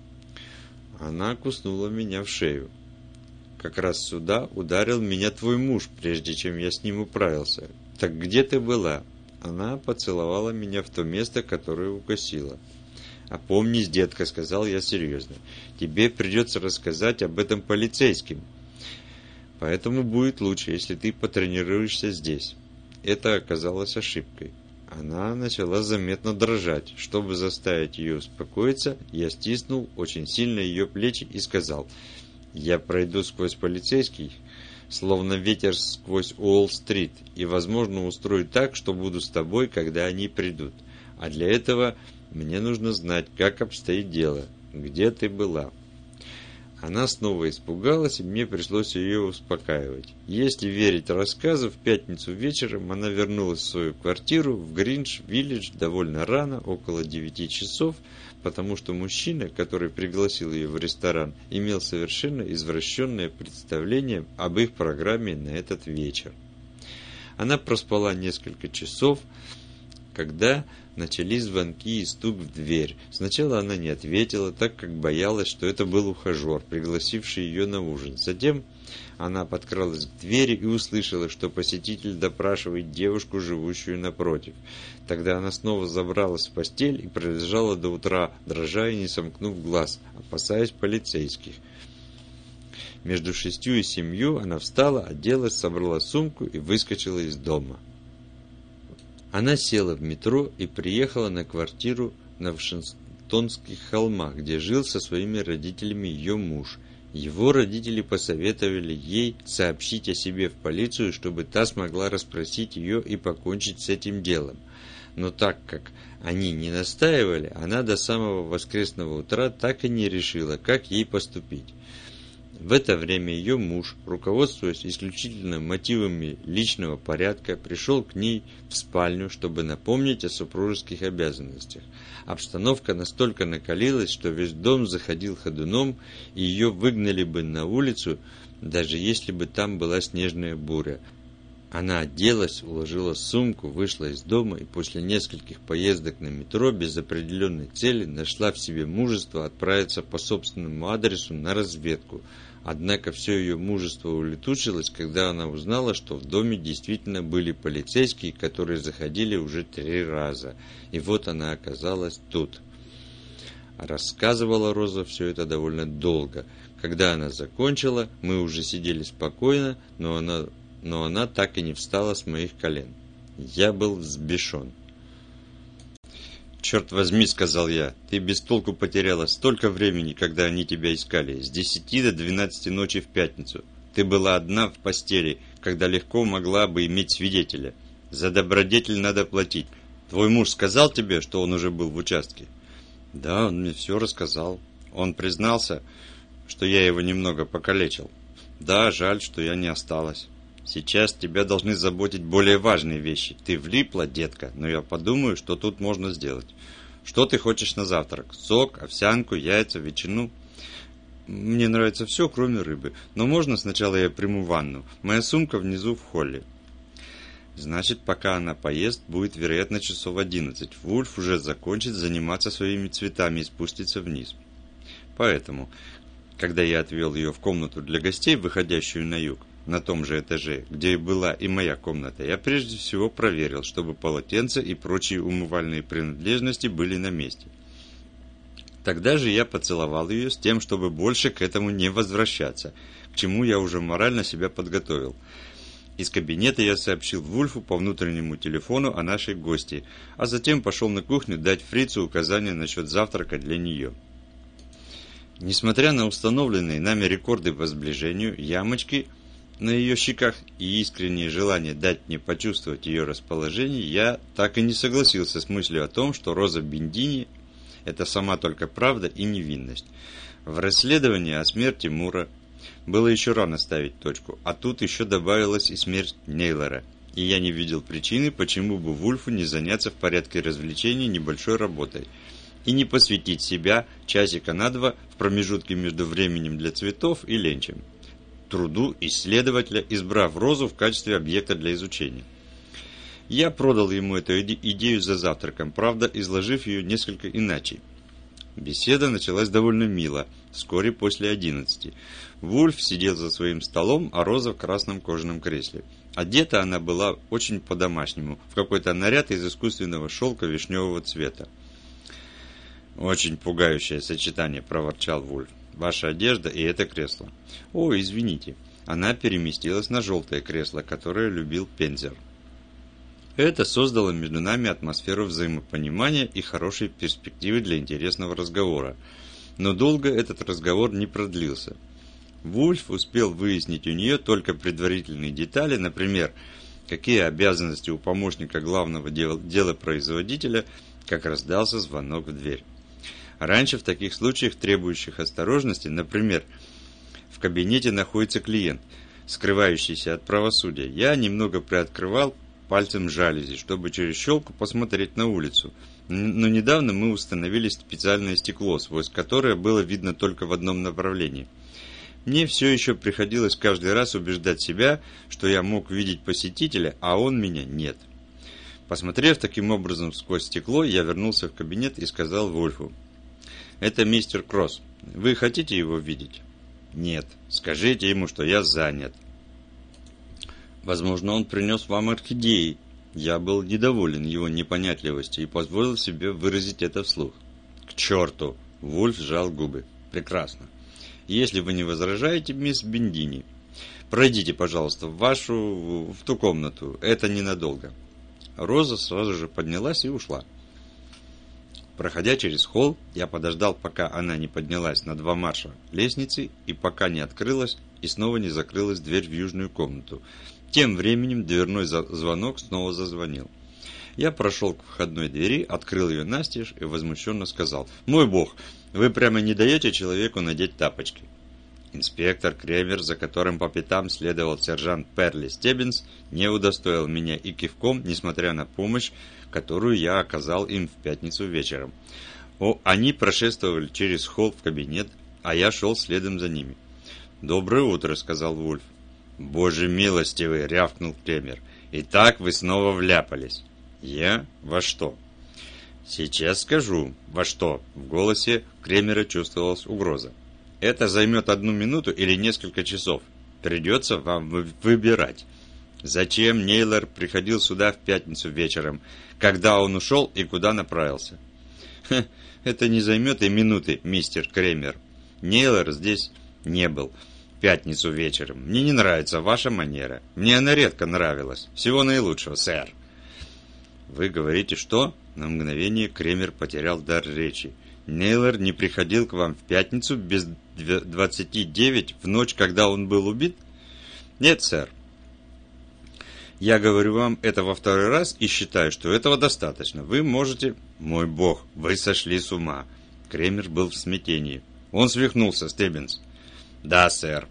Она куснула меня в шею. Как раз сюда ударил меня твой муж, прежде чем я с ним управился. Так где ты была? Она поцеловала меня в то место, которое укусила. Опомнись, детка, сказал я серьезно. Тебе придется рассказать об этом полицейским. Поэтому будет лучше, если ты потренируешься здесь. Это оказалось ошибкой. Она начала заметно дрожать. Чтобы заставить ее успокоиться, я стиснул очень сильно ее плечи и сказал: «Я пройду сквозь полицейских, словно ветер сквозь Уолл-стрит, и, возможно, устрою так, что буду с тобой, когда они придут. А для этого мне нужно знать, как обстоит дело, где ты была». Она снова испугалась, и мне пришлось ее успокаивать. Если верить рассказу, в пятницу вечером она вернулась в свою квартиру в Гринвич-Виллидж довольно рано, около девяти часов, потому что мужчина, который пригласил ее в ресторан, имел совершенно извращенное представление об их программе на этот вечер. Она проспала несколько часов, когда начались звонки и стук в дверь. Сначала она не ответила, так как боялась, что это был ухажер, пригласивший ее на ужин. Затем она подкралась к двери и услышала, что посетитель допрашивает девушку, живущую напротив. Тогда она снова забралась в постель и пролежала до утра, дрожа и не сомкнув глаз, опасаясь полицейских. Между шестью и семью она встала, оделась, собрала сумку и выскочила из дома. Она села в метро и приехала на квартиру на Вашингтонских холмах, где жил со своими родителями ее муж. Его родители посоветовали ей сообщить о себе в полицию, чтобы та смогла расспросить ее и покончить с этим делом. Но так как они не настаивали, она до самого воскресного утра так и не решила, как ей поступить. В это время ее муж, руководствуясь исключительно мотивами личного порядка, пришел к ней в спальню, чтобы напомнить о супружеских обязанностях. Обстановка настолько накалилась, что весь дом заходил ходуном, и ее выгнали бы на улицу, даже если бы там была снежная буря. Она оделась, уложила сумку, вышла из дома и после нескольких поездок на метро без определенной цели нашла в себе мужество отправиться по собственному адресу на разведку. Однако все ее мужество улетучилось, когда она узнала, что в доме действительно были полицейские, которые заходили уже три раза. И вот она оказалась тут. Рассказывала Роза все это довольно долго. Когда она закончила, мы уже сидели спокойно, но она, но она так и не встала с моих колен. Я был взбешен. «Черт возьми», — сказал я, — «ты без толку потеряла столько времени, когда они тебя искали, с десяти до двенадцати ночи в пятницу. Ты была одна в постели, когда легко могла бы иметь свидетеля. За добродетель надо платить. Твой муж сказал тебе, что он уже был в участке?» «Да, он мне все рассказал. Он признался, что я его немного покалечил. Да, жаль, что я не осталась. Сейчас тебя должны заботить более важные вещи. Ты влипла, детка, но я подумаю, что тут можно сделать. Что ты хочешь на завтрак? Сок, овсянку, яйца, ветчину?» «Мне нравится все, кроме рыбы. Но можно сначала я приму ванну? Моя сумка внизу в холле». Значит, пока она поест, будет, вероятно, часов одиннадцать. Вульф уже закончит заниматься своими цветами и спустится вниз. Поэтому, когда я отвел ее в комнату для гостей, выходящую на юг, на том же этаже, где и была и моя комната, я прежде всего проверил, чтобы полотенца и прочие умывальные принадлежности были на месте. Тогда же я поцеловал ее с тем, чтобы больше к этому не возвращаться, к чему я уже морально себя подготовил. Из кабинета я сообщил Вульфу по внутреннему телефону о нашей гости, а затем пошел на кухню дать фрицу указания насчет завтрака для нее. Несмотря на установленные нами рекорды по сближению, ямочки на ее щеках и искреннее желание дать мне почувствовать ее расположение, я так и не согласился с мыслью о том, что Роза Бендини – это сама только правда и невинность. В расследовании о смерти Мура было еще рано ставить точку, а тут еще добавилась и смерть Нейлора, и я не видел причины, почему бы Вульфу не заняться в порядке развлечений небольшой работой и не посвятить себя часика на два в промежутке между временем для цветов и ленчем, труду исследователя, избрав Розу в качестве объекта для изучения. Я продал ему эту идею за завтраком, правда, изложив ее несколько иначе. Беседа началась довольно мило, вскоре после одиннадцати. Вульф сидел за своим столом, а Роза в красном кожаном кресле. Одета она была очень по-домашнему, в какой-то наряд из искусственного шелка вишневого цвета. «Очень пугающее сочетание», – проворчал Вульф. «Ваша одежда и это кресло». «О, извините». Она переместилась на желтое кресло, которое любил Пензер. Это создало между нами атмосферу взаимопонимания и хорошие перспективы для интересного разговора. Но долго этот разговор не продлился. Вульф успел выяснить у нее только предварительные детали, например, какие обязанности у помощника главного дел- делопроизводителя, как раздался звонок в дверь. Раньше в таких случаях, требующих осторожности, например, в кабинете находится клиент, скрывающийся от правосудия, я немного приоткрывал пальцем жалюзи, чтобы через щелку посмотреть на улицу. Но недавно мы установили специальное стекло, сквозь которое было видно только в одном направлении. Мне все еще приходилось каждый раз убеждать себя, что я мог видеть посетителя, а он меня нет. Посмотрев таким образом сквозь стекло, я вернулся в кабинет и сказал Вульфу: «Это мистер Кросс. Вы хотите его видеть?» «Нет. Скажите ему, что я занят». «Возможно, он принес вам орхидеи». Я был недоволен его непонятливостью и позволил себе выразить это вслух. «К черту!» – Вульф сжал губы. «Прекрасно. Если вы не возражаете, мисс Бендини, пройдите, пожалуйста, в вашу... в ту комнату. Это ненадолго». Роза сразу же поднялась и ушла. Проходя через холл, я подождал, пока она не поднялась на два марша лестницы и пока не открылась и снова не закрылась дверь в южную комнату. Тем временем дверной звонок снова зазвонил. Я прошел к входной двери, открыл ее настежь и возмущенно сказал: «Мой бог, вы прямо не даете человеку надеть тапочки». Инспектор Кремер, за которым по пятам следовал сержант Перли Стеббинс, не удостоил меня и кивком, несмотря на помощь, которую я оказал им в пятницу вечером. О, они прошествовали через холл в кабинет, а я шел следом за ними. «Доброе утро», — сказал Вульф. «Боже милостивый!» — рявкнул Кремер. «Итак, вы снова вляпались». «Я? Во что?» «Сейчас скажу, во что». В голосе Кремера чувствовалась угроза. «Это займет одну минуту или несколько часов. Придется вам выбирать. Зачем Нейлор приходил сюда в пятницу вечером, когда он ушел и куда направился?» «Ха, это не займет и минуты, мистер Кремер. Нейлор здесь не был в пятницу вечером. Мне не нравится ваша манера. Мне она редко нравилась. Всего наилучшего, сэр». «Вы говорите, что?» На мгновение Кремер потерял дар речи. «Нейлор не приходил к вам в пятницу без двадцати девять в ночь, когда он был убит?» «Нет, сэр. Я говорю вам это во второй раз и считаю, что этого достаточно. Вы можете...» «Мой бог, вы сошли с ума!» Кремер был в смятении. «Он свихнулся, Стеббинс». «Да, сэр».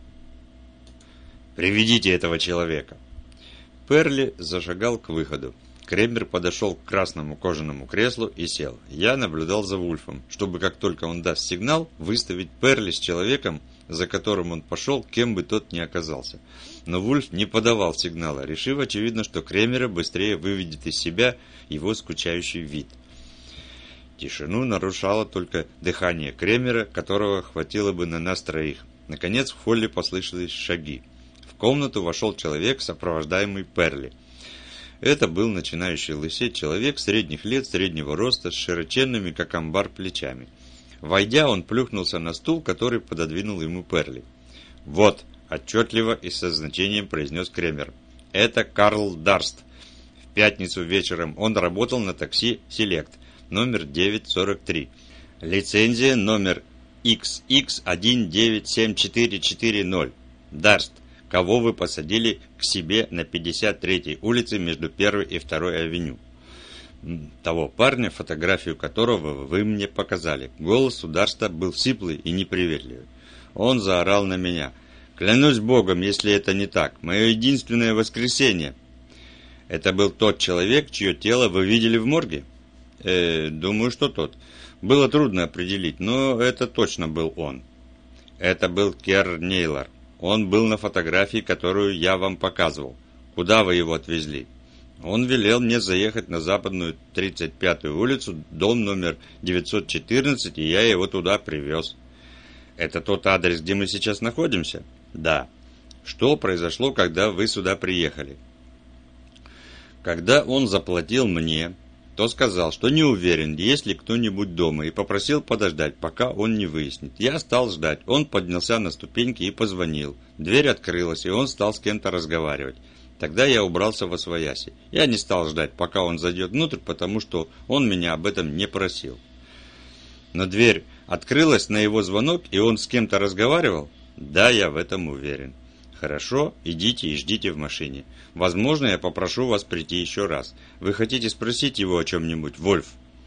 «Приведите этого человека». Перли зашагал к выходу. Кремер подошел к красному кожаному креслу и сел. Я наблюдал за Вульфом, чтобы как только он даст сигнал, выставить Перли с человеком, за которым он пошел, кем бы тот ни оказался. Но Вульф не подавал сигнала, решив, очевидно, что Кремера быстрее выведет из себя его скучающий вид. Тишину нарушало только дыхание Кремера, которого хватило бы на нас троих. Наконец в холле послышались шаги. В комнату вошел человек, сопровождаемый Перли. Это был начинающий лысеть человек средних лет, среднего роста, с широченными, как амбар, плечами. Войдя, он плюхнулся на стул, который пододвинул ему Перли. «Вот», — отчетливо и со значением произнес Кремер, — «это Карл Дарст. В пятницу вечером он работал на такси «Селект», номер девятьсот сорок три. Лицензия номер икс икс один девять семь четыре четыре ноль. Дарст, кого вы посадили к себе на пятьдесят третьей улице между первой и второй авеню. Того парня, фотографию которого вы мне показали». Голос у Дарста был сиплый и неприветливый. Он заорал на меня. «Клянусь Богом, если это не так. Мое единственное воскресенье». «Это был тот человек, чье тело вы видели в морге?» «Э, думаю, что тот. Было трудно определить, но это точно был он». «Это был Керр Нейлор. Он был на фотографии, которую я вам показывал. Куда вы его отвезли?» «Он велел мне заехать на западную тридцать пятую улицу, дом номер девятьсот четырнадцать, и я его туда привез». «Это тот адрес, где мы сейчас находимся?» «Да». «Что произошло, когда вы сюда приехали?» «Когда он заплатил мне, то сказал, что не уверен, есть ли кто-нибудь дома, и попросил подождать, пока он не выяснит. Я стал ждать. Он поднялся на ступеньки и позвонил. Дверь открылась, и он стал с кем-то разговаривать. Тогда я убрался восвояси. Я не стал ждать, пока он зайдет внутрь, потому что он меня об этом не просил». «Но дверь открылась на его звонок, и он с кем-то разговаривал?» «Да, я в этом уверен». «Хорошо, идите и ждите в машине. Возможно, я попрошу вас прийти еще раз. Вы хотите спросить его о чем-нибудь, Вольф?»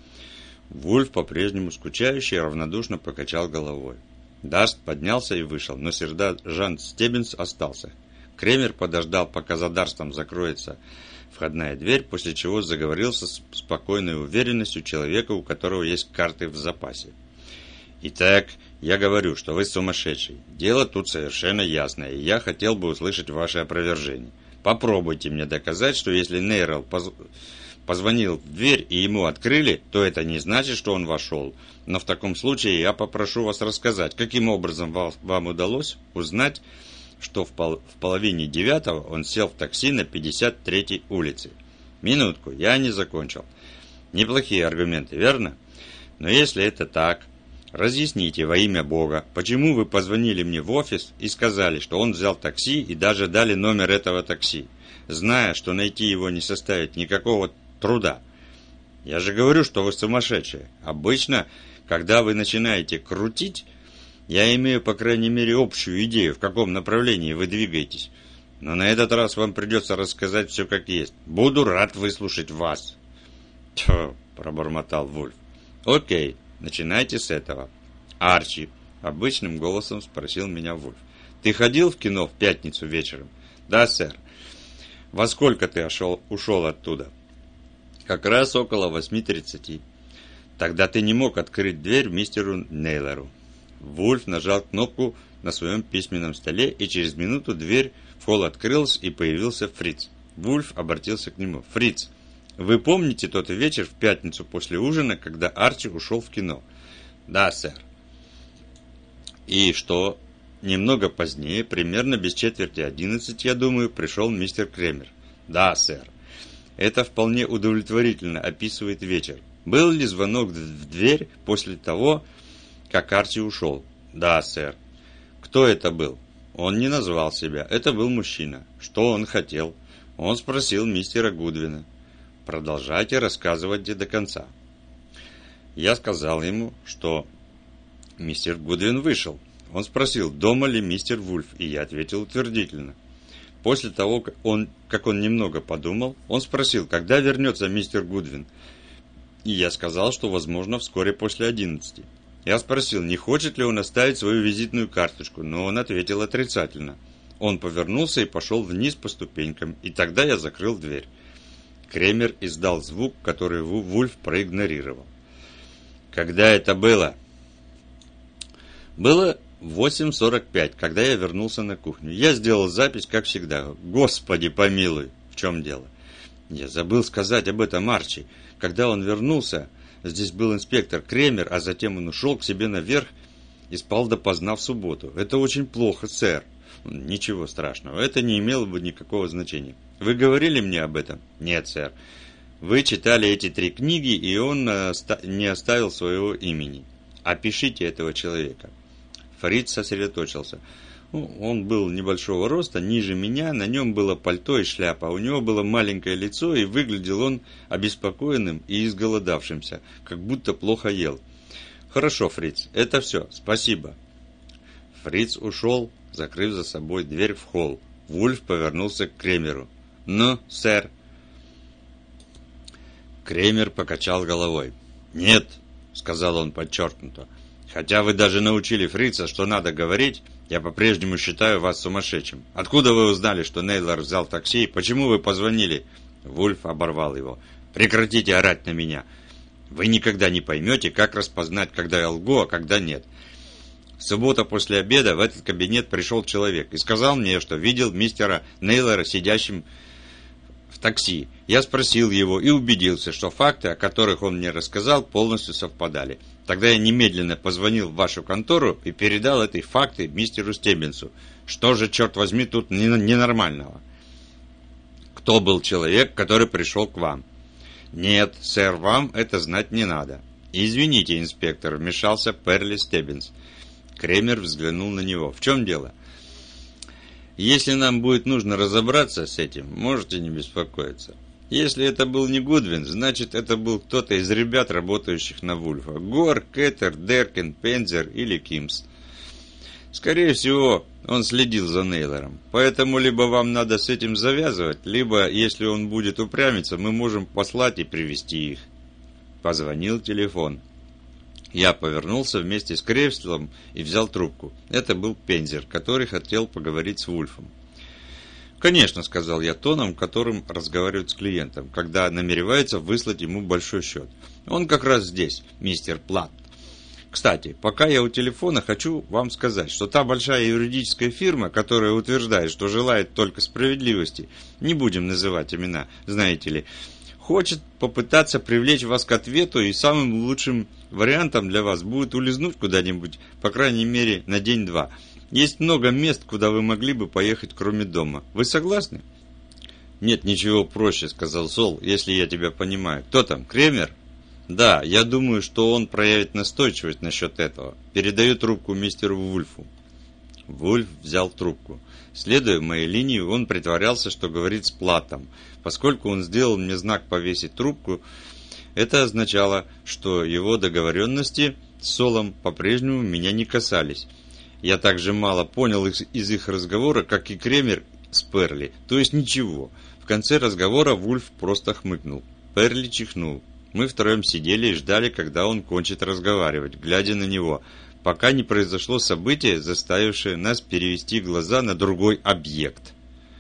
Вульф, по-прежнему скучающий, равнодушно покачал головой. Дарст поднялся и вышел, но сержант Стеббинс остался. Кремер подождал, пока за Дарстом закроется входная дверь, после чего заговорил со спокойной уверенностью человека, у которого есть карты в запасе. «Итак, я говорю, что вы сумасшедший. Дело тут совершенно ясное, и я хотел бы услышать ваше опровержение. Попробуйте мне доказать, что если Нейрал поз... позвонил в дверь и ему открыли, то это не значит, что он вошел. Но в таком случае я попрошу вас рассказать, каким образом вам удалось узнать, что в, пол... в половине девятого он сел в такси на пятьдесят третьей улице. Минутку, я не закончил. Неплохие аргументы, верно? Но если это так... Разъясните во имя Бога, почему вы позвонили мне в офис и сказали, что он взял такси и даже дали номер этого такси, зная, что найти его не составит никакого труда. Я же говорю, что вы сумасшедшие. Обычно, когда вы начинаете крутить, я имею, по крайней мере, общую идею, в каком направлении вы двигаетесь. Но на этот раз вам придется рассказать все как есть. Буду рад выслушать вас. Тьфу, пробормотал Вульф. Окей. Начинайте с этого. Арчи, обычным голосом спросил меня Вульф. Ты ходил в кино в пятницу вечером? Да, сэр. Во сколько ты ушел, ушел оттуда? Как раз около восьми тридцати. Тогда ты не мог открыть дверь мистеру Нейлору. Вульф нажал кнопку на своем письменном столе, и через минуту дверь В холл открылся и появился Фриц. Вульф обратился к нему. «Фриц, вы помните тот вечер в пятницу после ужина, когда Арчи ушел в кино?» «Да, сэр». «И что?» «Немного позднее, примерно без четверти одиннадцать, я думаю, пришел мистер Кремер». «Да, сэр». «Это вполне удовлетворительно описывает вечер. Был ли звонок в дверь после того, как Арчи ушел?» «Да, сэр». «Кто это был?» «Он не назвал себя. Это был мужчина». «Что он хотел?» «Он спросил мистера Гудвина». «Продолжайте рассказывать до конца». «Я сказал ему, что мистер Гудвин вышел. Он спросил, дома ли мистер Вульф, и я ответил утвердительно. После того, как он, как он немного подумал, он спросил, когда вернется мистер Гудвин, и я сказал, что, возможно, вскоре после одиннадцати. Я спросил, не хочет ли он оставить свою визитную карточку, но он ответил отрицательно. Он повернулся и пошел вниз по ступенькам, и тогда я закрыл дверь». Кремер издал звук, который Вульф проигнорировал. «Когда это было?» «Было в восемь сорок пять, когда я вернулся на кухню. Я сделал запись, как всегда. Господи помилуй, в чем дело?» «Я забыл сказать об этом Арчи. Когда он вернулся, здесь был инспектор Кремер, а затем он ушел к себе наверх и спал допоздна в субботу. Это очень плохо, сэр». «Ничего страшного, это не имело бы никакого значения. Вы говорили мне об этом?» «Нет, сэр. Вы читали эти три книги, и он не оставил своего имени. Опишите этого человека». Фриц сосредоточился. Он был небольшого роста, ниже меня, на нем было пальто и шляпа, у него было маленькое лицо, и выглядел он обеспокоенным и изголодавшимся, как будто плохо ел. «Хорошо, Фриц, это все, спасибо». Фриц ушел, закрыв за собой дверь в холл. Вульф повернулся к Кремеру. «Ну, сэр?» Кремер покачал головой. «Нет», — сказал он подчеркнуто. «Хотя вы даже научили Фрица, что надо говорить, я по-прежнему считаю вас сумасшедшим. Откуда вы узнали, что Нейлор взял такси, и почему вы позвонили?» Вульф оборвал его. «Прекратите орать на меня. Вы никогда не поймете, как распознать, когда я лгу, а когда нет. В субботу после обеда в этот кабинет пришел человек и сказал мне, что видел мистера Нейлора сидящим в такси. Я спросил его и убедился, что факты, о которых он мне рассказал, полностью совпадали. Тогда я немедленно позвонил в вашу контору и передал эти факты мистеру Стеббинсу. Что же, черт возьми, тут ненормального?» «Кто был человек, который пришел к вам?» «Нет, сэр, вам это знать не надо». «Извините, инспектор», — вмешался Перли Стеббинс. Кремер взглянул на него. «В чем дело?» «Если нам будет нужно разобраться с этим, можете не беспокоиться. Если это был не Гудвин, значит, это был кто-то из ребят, работающих на Вульфа. Гор, Кеттер, Деркин, Пензер или Кимс. Скорее всего, он следил за Нейлором. Поэтому либо вам надо с этим завязывать, либо, если он будет упрямиться, мы можем послать и привести их». Позвонил телефон. Я повернулся вместе с Кревслом и взял трубку. Это был Пензер, который хотел поговорить с Вульфом. «Конечно», — сказал я тоном, которым разговаривают с клиентом, когда намеревается выслать ему большой счет. «Он как раз здесь, мистер Платт. Кстати, пока я у телефона, хочу вам сказать, что та большая юридическая фирма, которая утверждает, что желает только справедливости, не будем называть имена, знаете ли, хочет попытаться привлечь вас к ответу, и самым лучшим вариантом для вас будет улизнуть куда-нибудь, по крайней мере, на день-два. Есть много мест, куда вы могли бы поехать, кроме дома. Вы согласны?» «Нет ничего проще», — сказал Сол, — «если я тебя понимаю. Кто там, Кремер?» «Да, я думаю, что он проявит настойчивость насчет этого. Передаю трубку мистеру Вульфу». Вульф взял трубку. Следуя моей линии, он притворялся, что говорит с Платтом. Поскольку он сделал мне знак повесить трубку, это означало, что его договоренности с Солом по-прежнему меня не касались. Я также мало понял из, из их разговора, как и Кремер с Перли, то есть ничего. В конце разговора Вульф просто хмыкнул. Перли чихнул. Мы втроем сидели и ждали, когда он кончит разговаривать, глядя на него, пока не произошло событие, заставившее нас перевести глаза на другой объект.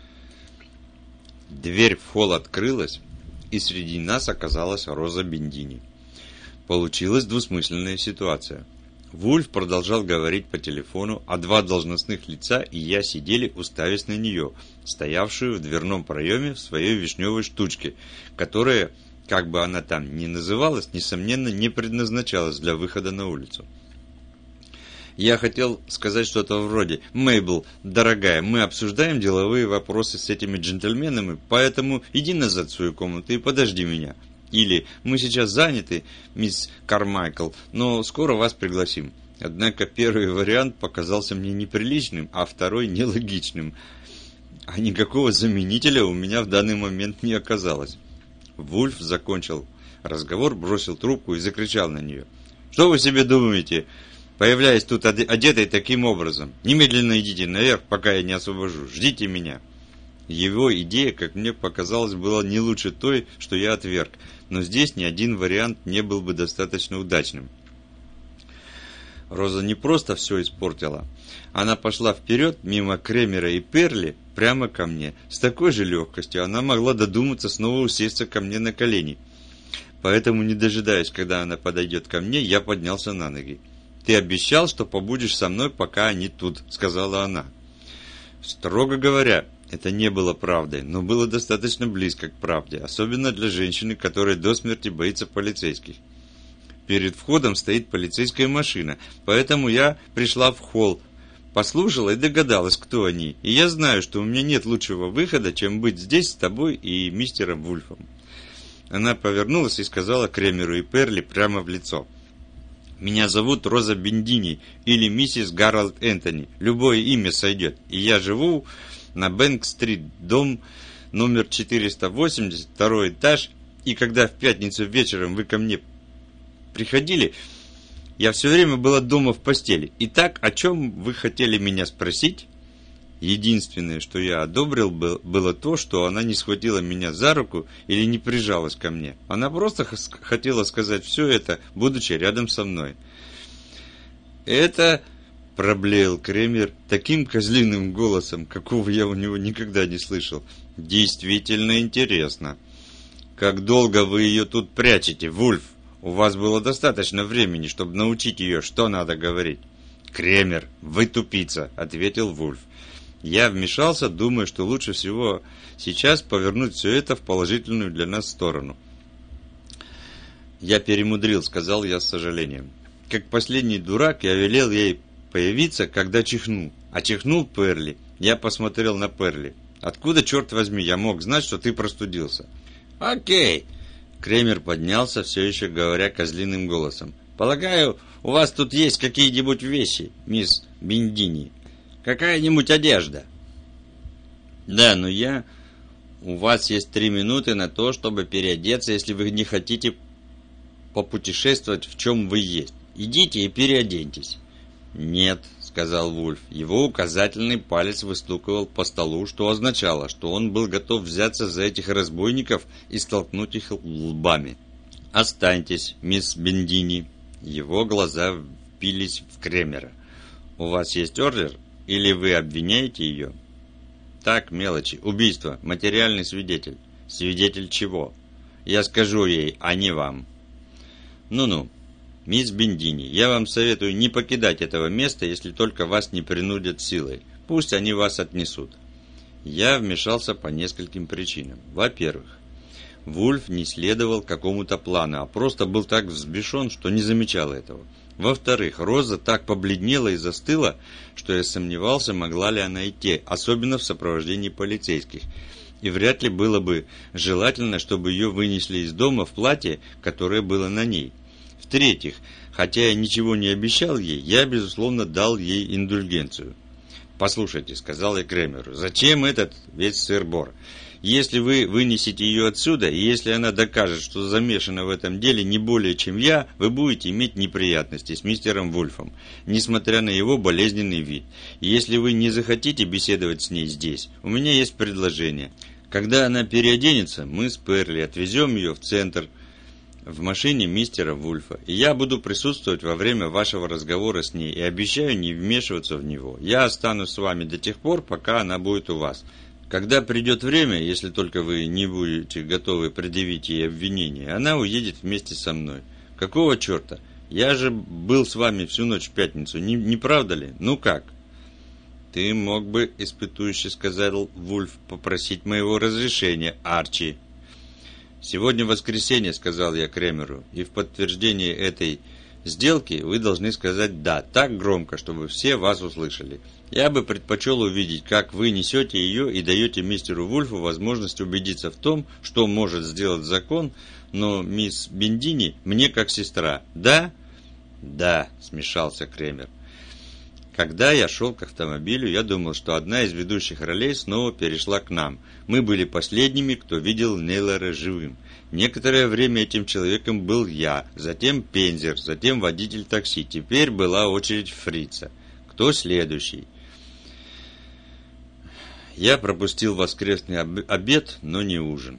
Дверь в холл открылась, и среди нас оказалась Роза Бендини. Получилась двусмысленная ситуация. Вульф продолжал говорить по телефону, а два должностных лица и я сидели, уставясь на нее, стоявшую в дверном проеме в своей вишневой штучке, которая, как бы она там ни называлась, несомненно, не предназначалась для выхода на улицу. Я хотел сказать что-то вроде: «Мейбл, дорогая, мы обсуждаем деловые вопросы с этими джентльменами, поэтому иди назад в свою комнату и подожди меня». Или «Мы сейчас заняты, мисс Кармайкл, но скоро вас пригласим». Однако первый вариант показался мне неприличным, а второй нелогичным. А никакого заменителя у меня в данный момент не оказалось. Вульф закончил разговор, бросил трубку и закричал на нее: «Что вы себе думаете, появляясь тут одетой таким образом? Немедленно идите наверх, пока я не освобожу. Ждите меня». Его идея, как мне показалось, была не лучше той, что я отверг, но здесь ни один вариант не был бы достаточно удачным. Роза не просто все испортила. Она пошла вперед, мимо Кремера и Перли, прямо ко мне. С такой же легкостью она могла додуматься снова усесться ко мне на колени. Поэтому, не дожидаясь, когда она подойдет ко мне, я поднялся на ноги. «Ты обещал, что побудешь со мной, пока они тут», — сказала она. Строго говоря, это не было правдой, но было достаточно близко к правде, особенно для женщины, которая до смерти боится полицейских. Перед входом стоит полицейская машина, поэтому я пришла в холл, послушала и догадалась, кто они. И я знаю, что у меня нет лучшего выхода, чем быть здесь с тобой и мистером Вульфом. Она повернулась и сказала Кремеру и Перли прямо в лицо: «Меня зовут Роза Бендини или миссис Гарольд Энтони. Любое имя сойдет. И я живу на Бэнк-стрит, дом номер четыреста восемьдесят, второй этаж. И когда в пятницу вечером вы ко мне приходили, я все время была дома в постели. Итак, о чем вы хотели меня спросить?» Единственное, что я одобрил, было то, что она не схватила меня за руку или не прижалась ко мне. Она просто хотела сказать все это, будучи рядом со мной. «Это...» — проблеял Кремер таким козлиным голосом, какого я у него никогда не слышал. «Действительно интересно. Как долго вы ее тут прячете, Вульф? У вас было достаточно времени, чтобы научить ее, что надо говорить». «Кремер, вы тупица», — ответил Вульф. Я вмешался, думая, что лучше всего сейчас повернуть все это в положительную для нас сторону. «Я перемудрил», — сказал я с сожалением. Как последний дурак, я велел ей появиться, когда чихну. А чихнул Перли. Я посмотрел на Перли. «Откуда, черт возьми, я мог знать, что ты простудился?» «Окей». Кремер поднялся, все еще говоря козлиным голосом. «Полагаю, у вас тут есть какие-нибудь вещи, мисс Бендини? Какая-нибудь одежда?» «Да, но я... У вас есть три минуты на то, чтобы переодеться, если вы не хотите попутешествовать, в чем вы есть. Идите и переоденьтесь». «Нет», — сказал Вульф. Его указательный палец выстукивал по столу, что означало, что он был готов взяться за этих разбойников и столкнуть их лбами. «Останьтесь, мисс Бендини». Его глаза впились в Кремера. «У вас есть ордер? Или вы обвиняете ее?» «Так, мелочи. Убийство. Материальный свидетель». «Свидетель чего?» «Я скажу ей, а не вам». «Ну-ну. Мисс Бендини, я вам советую не покидать этого места, если только вас не принудят силой. Пусть они вас отнесут». Я вмешался по нескольким причинам. Во-первых, Вульф не следовал какому-то плану, а просто был так взбешен, что не замечал этого. Во-вторых, Роза так побледнела и застыла, что я сомневался, могла ли она идти, особенно в сопровождении полицейских. И вряд ли было бы желательно, чтобы ее вынесли из дома в платье, которое было на ней. В-третьих, хотя я ничего не обещал ей, я, безусловно, дал ей индульгенцию. «Послушайте», — сказал я Кремеру, — «зачем этот весь сыр-бор? Если вы вынесете ее отсюда, и если она докажет, что замешана в этом деле не более, чем я, вы будете иметь неприятности с мистером Вульфом, несмотря на его болезненный вид. И если вы не захотите беседовать с ней здесь, у меня есть предложение. Когда она переоденется, мы с Перли отвезем ее в центр в машине мистера Вульфа, и я буду присутствовать во время вашего разговора с ней и обещаю не вмешиваться в него. Я останусь с вами до тех пор, пока она будет у вас. Когда придет время, если только вы не будете готовы предъявить ей обвинение, она уедет вместе со мной. Какого черта? Я же был с вами всю ночь в пятницу, не, не правда ли? Ну как? Ты мог бы, испытующе сказал Вульф, попросить моего разрешения, Арчи. Сегодня воскресенье, сказал я Кремеру, и в подтверждение этой сделки вы должны сказать «да» так громко, чтобы все вас услышали. Я бы предпочел увидеть, как вы несете ее и даете мистеру Вульфу возможность убедиться в том, что может сделать закон, но мисс Бендини мне как сестра. Да? Да, смешался Кремер. Когда я шел к автомобилю, я думал, что одна из ведущих ролей снова перешла к нам. Мы были последними, кто видел Нейлора живым. Некоторое время этим человеком был я, затем Пензер, затем водитель такси. Теперь была очередь Фрица. Кто следующий? Я пропустил воскресный обед, но не ужин.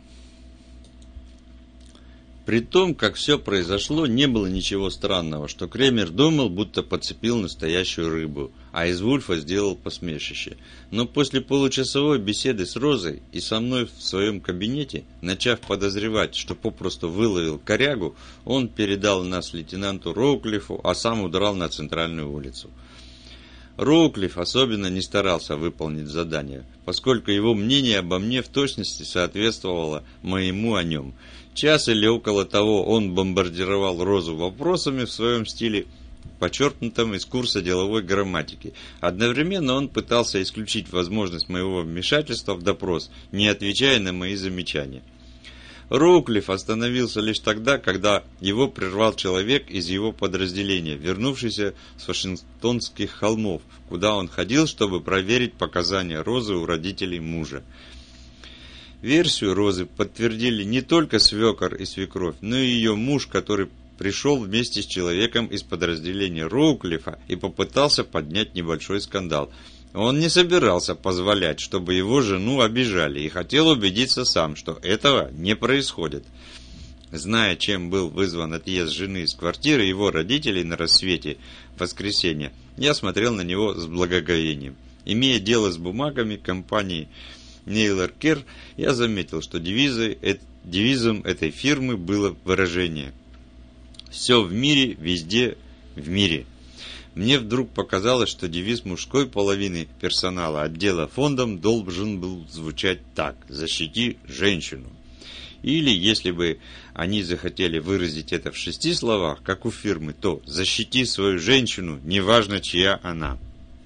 При том, как все произошло, не было ничего странного, что Кремер думал, будто подцепил настоящую рыбу, а из Вульфа сделал посмешище. Но после получасовой беседы с Розой и со мной в своем кабинете, начав подозревать, что попросту выловил корягу, он передал нас лейтенанту Роуклифу, а сам удрал на центральную улицу. Роуклифф особенно не старался выполнить задание, поскольку его мнение обо мне в точности соответствовало моему о нем. Час или около того он бомбардировал Розу вопросами в своем стиле, почерпнутом из курса деловой грамматики. Одновременно он пытался исключить возможность моего вмешательства в допрос, не отвечая на мои замечания. Роуклифф остановился лишь тогда, когда его прервал человек из его подразделения, вернувшийся с Вашингтонских холмов, куда он ходил, чтобы проверить показания Розы у родителей мужа. Версию Розы подтвердили не только свекор и свекровь, но и ее муж, который пришел вместе с человеком из подразделения Роуклиффа и попытался поднять небольшой скандал. Он не собирался позволять, чтобы его жену обижали, и хотел убедиться сам, что этого не происходит. Зная, чем был вызван отъезд жены из квартиры его родителей на рассвете в воскресенье, я смотрел на него с благоговением. Имея дело с бумагами компании Нейлор Кер, я заметил, что девизой, э, девизом этой фирмы было выражение «Все в мире, везде в мире». Мне вдруг показалось, что девиз мужской половины персонала отдела фондом должен был звучать так: «Защити женщину». Или, если бы они захотели выразить это в шести словах, как у фирмы, то «Защити свою женщину, неважно, чья она».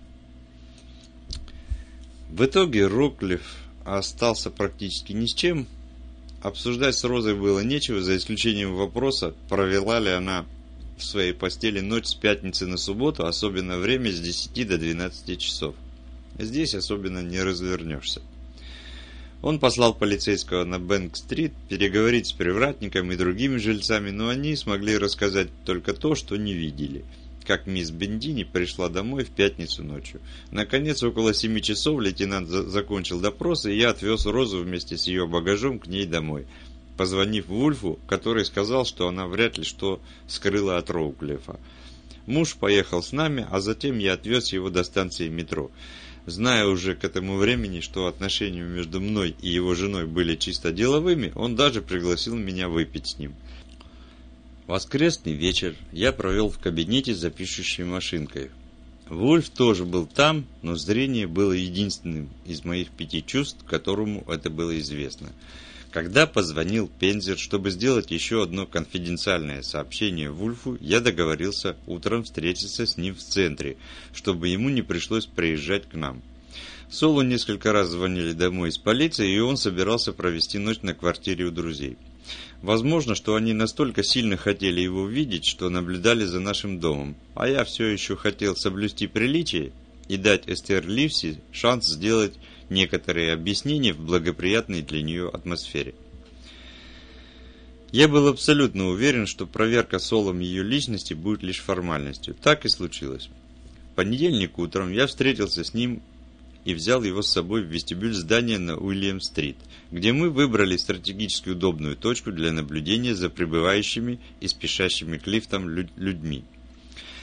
В итоге Роуклифф остался практически ни с чем. Обсуждать с Розой было нечего, за исключением вопроса, провела ли она в своей постели ночь с пятницы на субботу, особенно время с десяти до двенадцати часов. Здесь особенно не развернешься. Он послал полицейского на Бэнк-стрит переговорить с привратником и другими жильцами, но они смогли рассказать только то, что не видели. Как мисс Бендини пришла домой в пятницу ночью. Наконец, около семи часов лейтенант за- закончил допрос, и я отвез Розу вместе с ее багажом к ней домой, позвонив Вульфу, который сказал, что она вряд ли что скрыла от Роуклиффа. Муж поехал с нами, а затем я отвез его до станции метро. Зная уже к этому времени, что отношения между мной и его женой были чисто деловыми, он даже пригласил меня выпить с ним. Воскресный вечер я провел в кабинете за пишущей машинкой. Вульф тоже был там, но зрение было единственным из моих пяти чувств, которому это было известно. Когда позвонил Пензер, чтобы сделать еще одно конфиденциальное сообщение Вульфу, я договорился утром встретиться с ним в центре, чтобы ему не пришлось приезжать к нам. Солу несколько раз звонили домой из полиции, и он собирался провести ночь на квартире у друзей. Возможно, что они настолько сильно хотели его видеть, что наблюдали за нашим домом, а я все еще хотел соблюсти приличие и дать Эстер Ливси шанс сделать некоторые объяснения в благоприятной для нее атмосфере. Я был абсолютно уверен, что проверка Солом ее личности будет лишь формальностью. Так и случилось. В понедельник утром я встретился с ним и взял его с собой в вестибюль здания на Уильям-стрит, где мы выбрали стратегически удобную точку для наблюдения за прибывающими и спешащими к лифтам людьми. В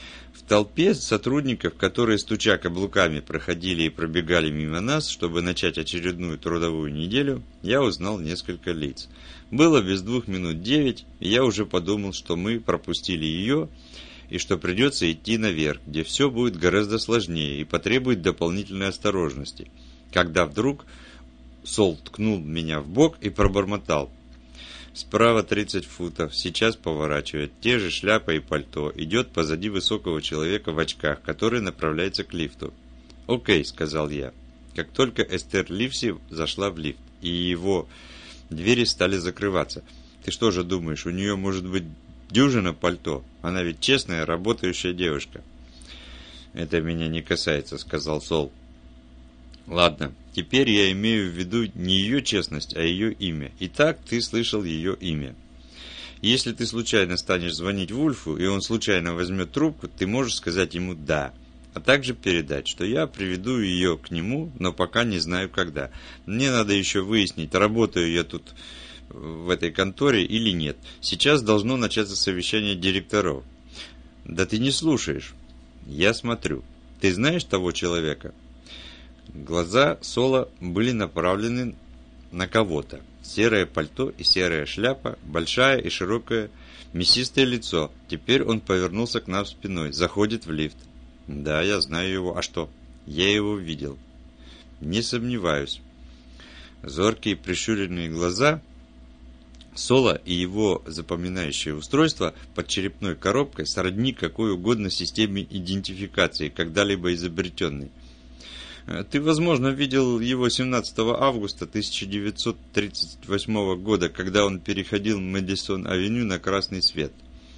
толпе сотрудников, которые, стуча каблуками, проходили и пробегали мимо нас, чтобы начать очередную трудовую неделю, я узнал несколько лиц. Было без двух минут девять, и я уже подумал, что мы пропустили ее, и что придется идти наверх, где все будет гораздо сложнее и потребует дополнительной осторожности. Когда вдруг Сол ткнул меня в бок и пробормотал: «Справа тридцать футов, сейчас поворачивает, те же шляпа и пальто, идет позади высокого человека в очках, который направляется к лифту». «Окей», — сказал я, как только Эстер Ливси зашла в лифт, и его двери стали закрываться. «Ты что же думаешь, у нее может быть дюжина пальто? Она ведь честная, работающая девушка». «Это меня не касается», — сказал Сол. «Ладно, теперь я имею в виду не ее честность, а ее имя. Итак, ты слышал ее имя. Если ты случайно станешь звонить Вульфу, и он случайно возьмет трубку, ты можешь сказать ему «да», а также передать, что я приведу ее к нему, но пока не знаю когда. Мне надо еще выяснить, работаю я тут в этой конторе или нет. Сейчас должно начаться совещание директоров». «Да ты не слушаешь». «Я смотрю. Ты знаешь того человека?» Глаза Сола были направлены на кого-то. Серое пальто и серая шляпа, большая и широкое мясистое лицо. Теперь он повернулся к нам спиной, заходит в лифт. «Да, я знаю его. А что?» «Я его видел». «Не сомневаюсь». Зоркие прищуренные глаза Сола и его запоминающее устройство под черепной коробкой сродни какой угодно системе идентификации, когда-либо изобретенной. «Ты, возможно, видел его семнадцатого августа тысяча девятьсот тридцать восьмого года, когда он переходил Мэдисон-авеню на красный свет».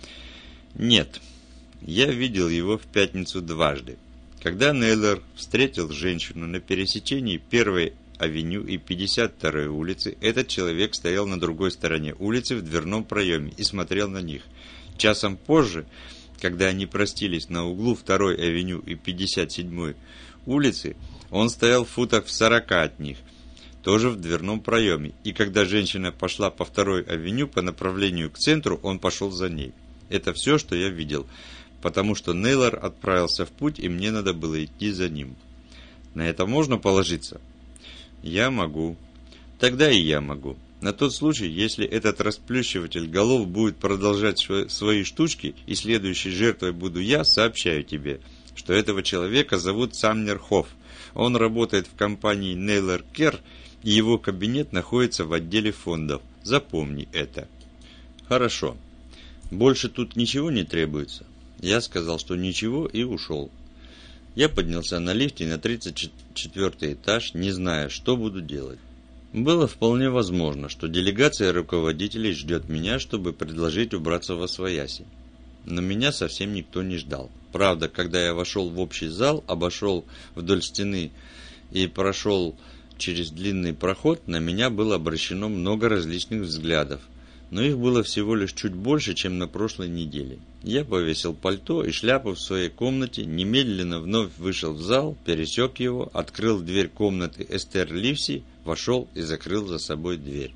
«Нет, я видел его в пятницу дважды. Когда Нейлор встретил женщину на пересечении первой авеню и пятьдесят второй улицы, этот человек стоял на другой стороне улицы в дверном проеме и смотрел на них. Часом позже, когда они простились на углу второй авеню и пятьдесят седьмой улицы, он стоял в футах в сорока от них, тоже в дверном проеме, и когда женщина пошла по второй авеню по направлению к центру, он пошел за ней. Это все, что я видел, потому что Нейлор отправился в путь, и мне надо было идти за ним. На это можно положиться?» «Я могу». «Тогда и я могу. На тот случай, если этот расплющиватель голов будет продолжать свои штучки, и следующей жертвой буду я, сообщаю тебе, что этого человека зовут Самнер Хофф. Он работает в компании Нейлор Кер, и его кабинет находится в отделе фондов. Запомни это». «Хорошо. Больше тут ничего не требуется?» Я сказал, что ничего, и ушел. Я поднялся на лифте на тридцать четвёртый этаж, не зная, что буду делать. Было вполне возможно, что делегация руководителей ждет меня, чтобы предложить убраться восвояси. Но меня совсем никто не ждал. Правда, когда я вошел в общий зал, обошел вдоль стены и прошел через длинный проход, на меня было обращено много различных взглядов, но их было всего лишь чуть больше, чем на прошлой неделе. Я повесил пальто и шляпу в своей комнате, немедленно вновь вышел в зал, пересек его, открыл дверь комнаты Эстер Ливси, вошел и закрыл за собой дверь.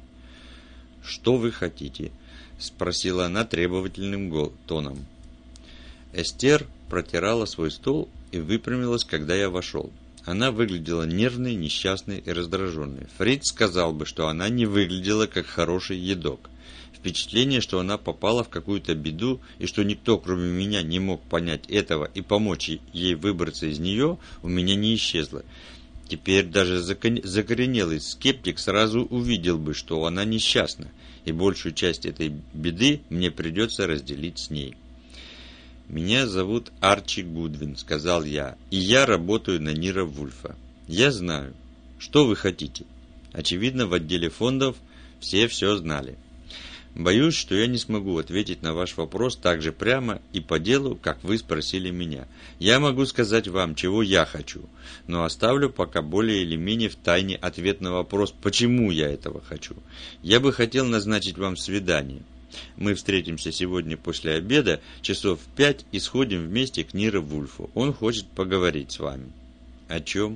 «Что вы хотите?» – спросила она требовательным тоном. Эстер протирала свой стол и выпрямилась, когда я вошел. Она выглядела нервной, несчастной и раздраженной. Фриц сказал бы, что она не выглядела как хороший едок. Впечатление, что она попала в какую-то беду и что никто, кроме меня, не мог понять этого и помочь ей выбраться из нее, у меня не исчезло. Теперь даже закоренелый скептик сразу увидел бы, что она несчастна, и большую часть этой беды мне придется разделить с ней. «Меня зовут Арчи Гудвин», — сказал я, — «и я работаю на Нира Вульфа. Я знаю. Что вы хотите?» Очевидно, в отделе фондов все все знали. «Боюсь, что я не смогу ответить на ваш вопрос так же прямо и по делу, как вы спросили меня. Я могу сказать вам, чего я хочу, но оставлю пока более или менее в тайне ответ на вопрос, почему я этого хочу. Я бы хотел назначить вам свидание. Мы встретимся сегодня после обеда, часов в пять, и сходим вместе к Нира Вульфу. Он хочет поговорить с вами». «О чем?»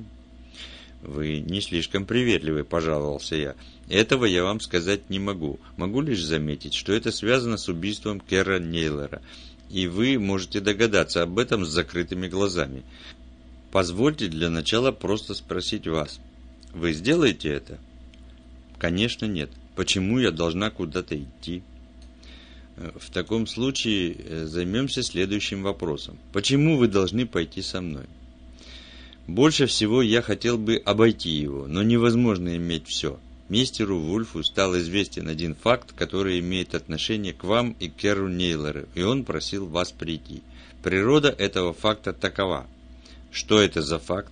«Вы не слишком приветливы», – пожаловался я. «Этого я вам сказать не могу. Могу лишь заметить, что это связано с убийством Кера Нейлора. и вы можете догадаться об этом с закрытыми глазами. Позвольте для начала просто спросить вас. Вы сделаете это? Конечно, нет. Почему я должна куда-то идти? В таком случае займемся следующим вопросом. Почему вы должны пойти со мной? Больше всего я хотел бы обойти его, но невозможно иметь все. Мистеру Вульфу стал известен один факт, который имеет отношение к вам и Керу Нейлору, и он просил вас прийти. Природа этого факта такова. Что это за факт?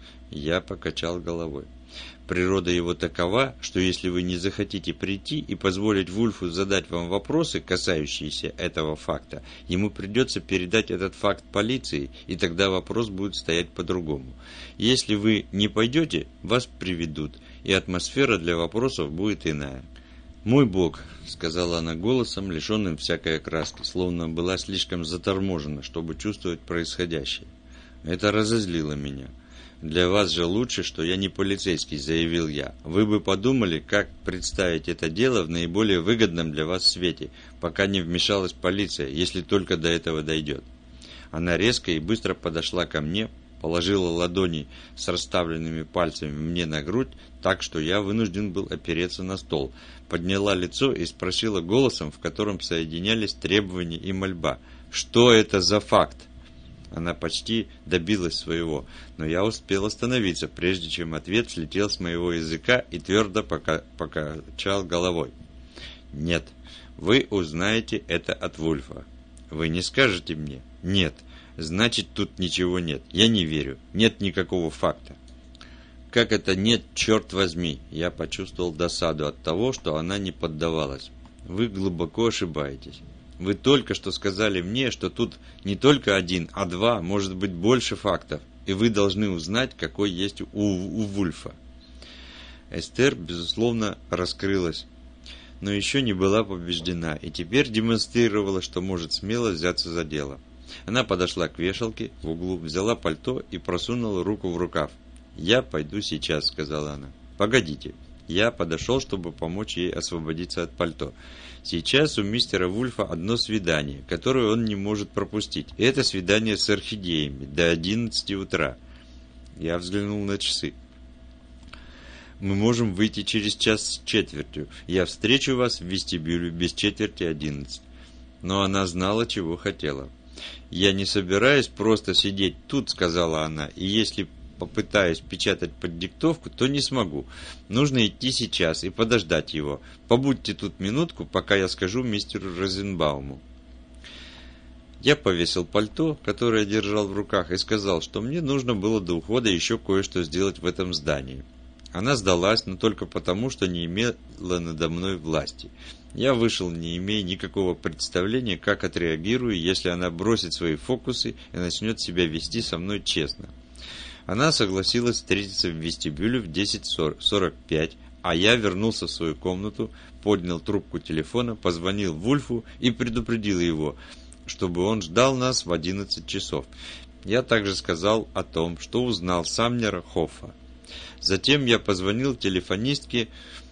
Я покачал головой. Природа его такова, что если вы не захотите прийти и позволить Вульфу задать вам вопросы, касающиеся этого факта, ему придется передать этот факт полиции, и тогда вопрос будет стоять по-другому. Если вы не пойдете, вас приведут, и атмосфера для вопросов будет иная. «Мой Бог», — сказала она голосом, лишенным всякой окраски, словно была слишком заторможена, чтобы чувствовать происходящее. Это разозлило меня. «Для вас же лучше, что я не полицейский», — заявил я. «Вы бы подумали, как представить это дело в наиболее выгодном для вас свете, пока не вмешалась полиция, если только до этого дойдет». Она резко и быстро подошла ко мне, положила ладони с расставленными пальцами мне на грудь, так что я вынужден был опереться на стол, подняла лицо и спросила голосом, в котором соединялись требования и мольба: «Что это за факт?» Она почти добилась своего, но я успел остановиться, прежде чем ответ слетел с моего языка, и твердо пока, покачал головой. «Нет, вы узнаете это от Вульфа. Вы не скажете мне? Нет. Значит, тут ничего нет. Я не верю. Нет никакого факта». «Как это нет, черт возьми?» Я почувствовал досаду от того, что она не поддавалась. «Вы глубоко ошибаетесь. Вы только что сказали мне, что тут не только один, а два, может быть, больше фактов, и вы должны узнать, какой есть у, у Вульфа». Эстер, безусловно, раскрылась, но еще не была побеждена, и теперь демонстрировала, что может смело взяться за дело. Она подошла к вешалке в углу, взяла пальто и просунула руку в рукав. «Я пойду сейчас», — сказала она. «Погодите». Я подошел, чтобы помочь ей освободиться от пальто. Сейчас у мистера Вульфа одно свидание, которое он не может пропустить. И это свидание с орхидеями до одиннадцати утра. Я взглянул на часы. «Мы можем выйти через час с четвертью. Я встречу вас в вестибюле без четверти одиннадцать». Но она знала, чего хотела. «Я не собираюсь просто сидеть тут», — сказала она, — «и если попытаюсь печатать под диктовку, то не смогу. Нужно идти сейчас и подождать его. Побудьте тут минутку, пока я скажу мистеру Розенбауму». Я повесил пальто, которое держал в руках, и сказал, что мне нужно было до ухода еще кое-что сделать в этом здании. Она сдалась, но только потому, что не имела надо мной власти. Я вышел, не имея никакого представления, как отреагирую, если она бросит свои фокусы и начнет себя вести со мной честно. Она согласилась встретиться в вестибюле в десять сорок пять, а я вернулся в свою комнату, поднял трубку телефона, позвонил Вульфу и предупредил его, чтобы он ждал нас в одиннадцать часов. Я также сказал о том, что узнал Самнера Хоффа. Затем я позвонил телефонистке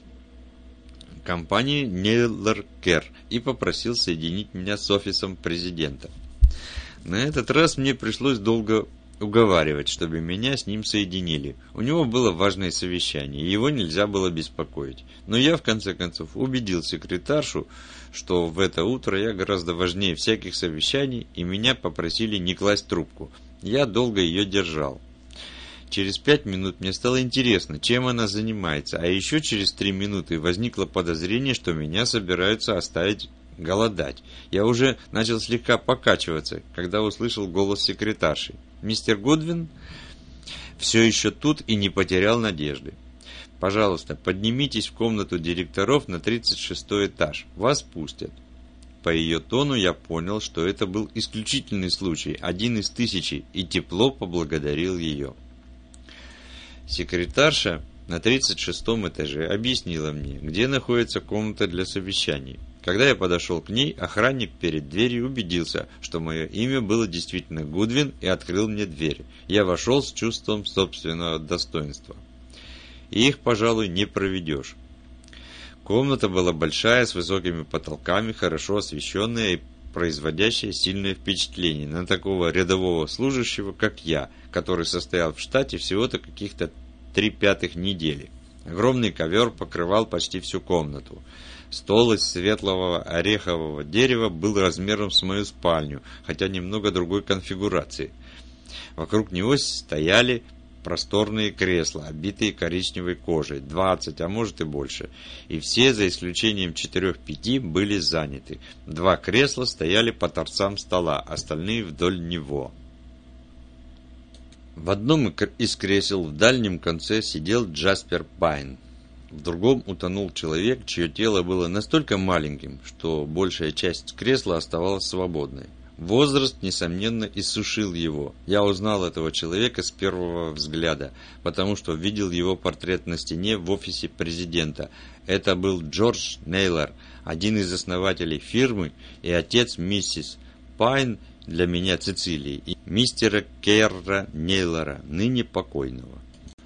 компании Нейлор Кер и попросил соединить меня с офисом президента. На этот раз мне пришлось долго уговаривать, чтобы меня с ним соединили. У него было важное совещание, и его нельзя было беспокоить. Но я, в конце концов, убедил секретаршу, что в это утро я гораздо важнее всяких совещаний, и меня попросили не класть трубку. Я долго ее держал. Через пять минут мне стало интересно, чем она занимается, а еще через три минуты возникло подозрение, что меня собираются оставить голодать. Я уже начал слегка покачиваться, когда услышал голос секретарши. «Мистер Гудвин все еще тут и не потерял надежды. Пожалуйста, поднимитесь в комнату директоров на тридцать шестой этаж. Вас пустят». По ее тону я понял, что это был исключительный случай, один из тысячи, и тепло поблагодарил ее. Секретарша на тридцать шестом этаже объяснила мне, где находится комната для совещаний. Когда я подошел к ней, охранник перед дверью убедился, что мое имя было действительно Гудвин, и открыл мне дверь. Я вошел с чувством собственного достоинства. И их, пожалуй, не проведешь. Комната была большая, с высокими потолками, хорошо освещенная, и производящее сильное впечатление на такого рядового служащего, как я, который состоял в штате всего-то каких-то три пятых недели. Огромный ковер покрывал почти всю комнату. Стол из светлого орехового дерева был размером с мою спальню, хотя немного другой конфигурации. Вокруг него стояли просторные кресла, обитые коричневой кожей, двадцать, а может и больше, и все, за исключением четырех-пяти, были заняты. Два кресла стояли по торцам стола, остальные вдоль него. В одном из кресел в дальнем конце сидел Джаспер Пайн. В другом утонул человек, чье тело было настолько маленьким, что большая часть кресла оставалась свободной. Возраст, несомненно, иссушил его. Я узнал этого человека с первого взгляда, потому что видел его портрет на стене в офисе президента. Это был Джордж Нейлор, один из основателей фирмы и отец миссис Пайн, для меня Цицилии, и мистера Керра Нейлора, ныне покойного.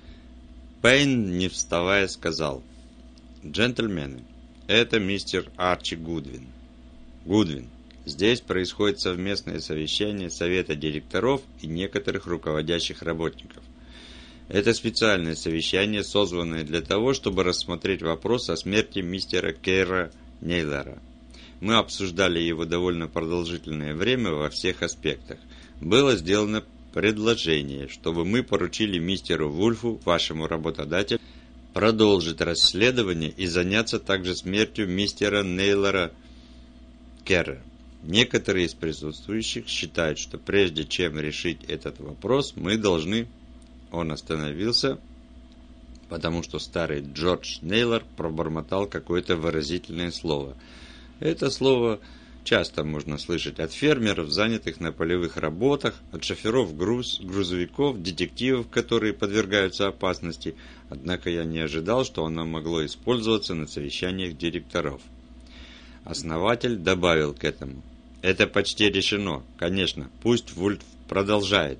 Пайн, не вставая, сказал: «Джентльмены, это мистер Арчи Гудвин. Гудвин, здесь происходит совместное совещание совета директоров и некоторых руководящих работников. Это специальное совещание, созванное для того, чтобы рассмотреть вопрос о смерти мистера Керра Нейлора. Мы обсуждали его довольно продолжительное время во всех аспектах. Было сделано предложение, чтобы мы поручили мистеру Вульфу, вашему работодателю, продолжить расследование и заняться также смертью мистера Нейлора Керра. Некоторые из присутствующих считают, что прежде чем решить этот вопрос, мы должны...» Он остановился, потому что старый Джордж Нейлор пробормотал какое-то выразительное слово. Это слово часто можно слышать от фермеров, занятых на полевых работах, от шоферов груз, грузовиков, детективов, которые подвергаются опасности, однако я не ожидал, что оно могло использоваться на совещаниях директоров. Основатель добавил к этому: «Это почти решено. Конечно, пусть Вульф продолжает».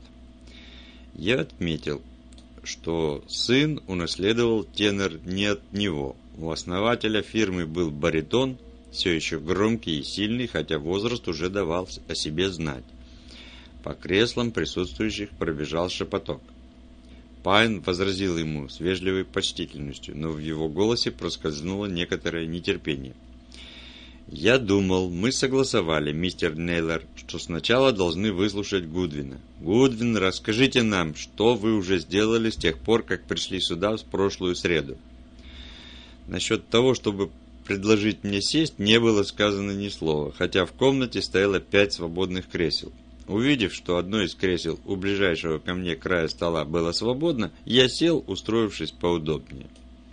Я отметил, что сын унаследовал тенор не от него. У основателя фирмы был баритон, все еще громкий и сильный, хотя возраст уже давал о себе знать. По креслам присутствующих пробежал шепоток. Пайн возразил ему с вежливой почтительностью, но в его голосе проскользнуло некоторое нетерпение. «Я думал, мы согласовали, мистер Нейлор, что сначала должны выслушать Гудвина. Гудвин, расскажите нам, что вы уже сделали с тех пор, как пришли сюда в прошлую среду». Насчет того, чтобы предложить мне сесть, не было сказано ни слова, хотя в комнате стояло пять свободных кресел. Увидев, что одно из кресел у ближайшего ко мне края стола было свободно, я сел, устроившись поудобнее.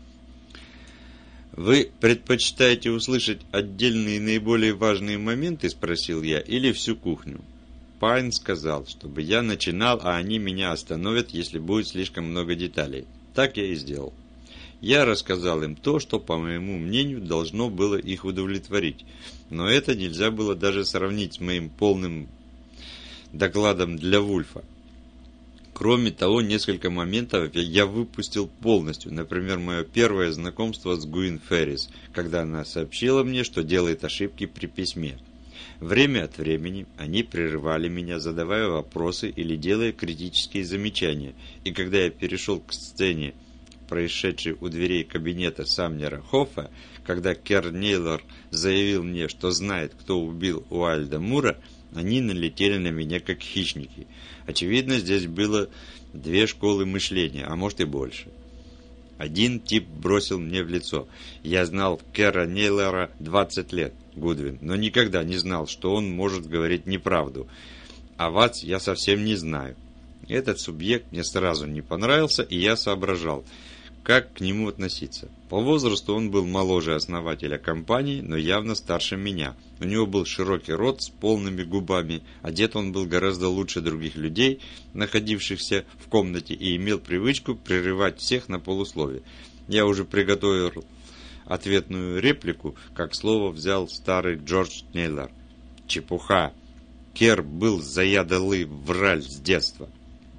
«Вы предпочитаете услышать отдельные наиболее важные моменты?» – спросил я, – «или всю кухню?» Пайн сказал, чтобы я начинал, а они меня остановят, если будет слишком много деталей. Так я и сделал. Я рассказал им то, что, по моему мнению, должно было их удовлетворить, но это нельзя было даже сравнить с моим полным докладом для Вульфа. Кроме того, несколько моментов я выпустил полностью, например, мое первое знакомство с Гуин Феррис, когда она сообщила мне, что делает ошибки при письме. Время от времени они прерывали меня, задавая вопросы или делая критические замечания, и когда я перешел к сцене, происшедшей у дверей кабинета Самнера Хоффа, когда Керр Нейлор заявил мне, что знает, кто убил Уайльда Мура, они налетели на меня как хищники. Очевидно, здесь было две школы мышления, а может и больше. Один тип бросил мне в лицо: «Я знал Керра Нейлора двадцать лет, Гудвин, но никогда не знал, что он может говорить неправду. А вас я совсем не знаю». Этот субъект мне сразу не понравился, и я соображал, как к нему относиться. По возрасту он был моложе основателя компании, но явно старше меня. У него был широкий рот с полными губами, одет он был гораздо лучше других людей, находившихся в комнате, и имел привычку прерывать всех на полуслове. Я уже приготовил ответную реплику, как слово взял старый Джордж Нейлор. «Чепуха! Керр был заядлый враль с детства».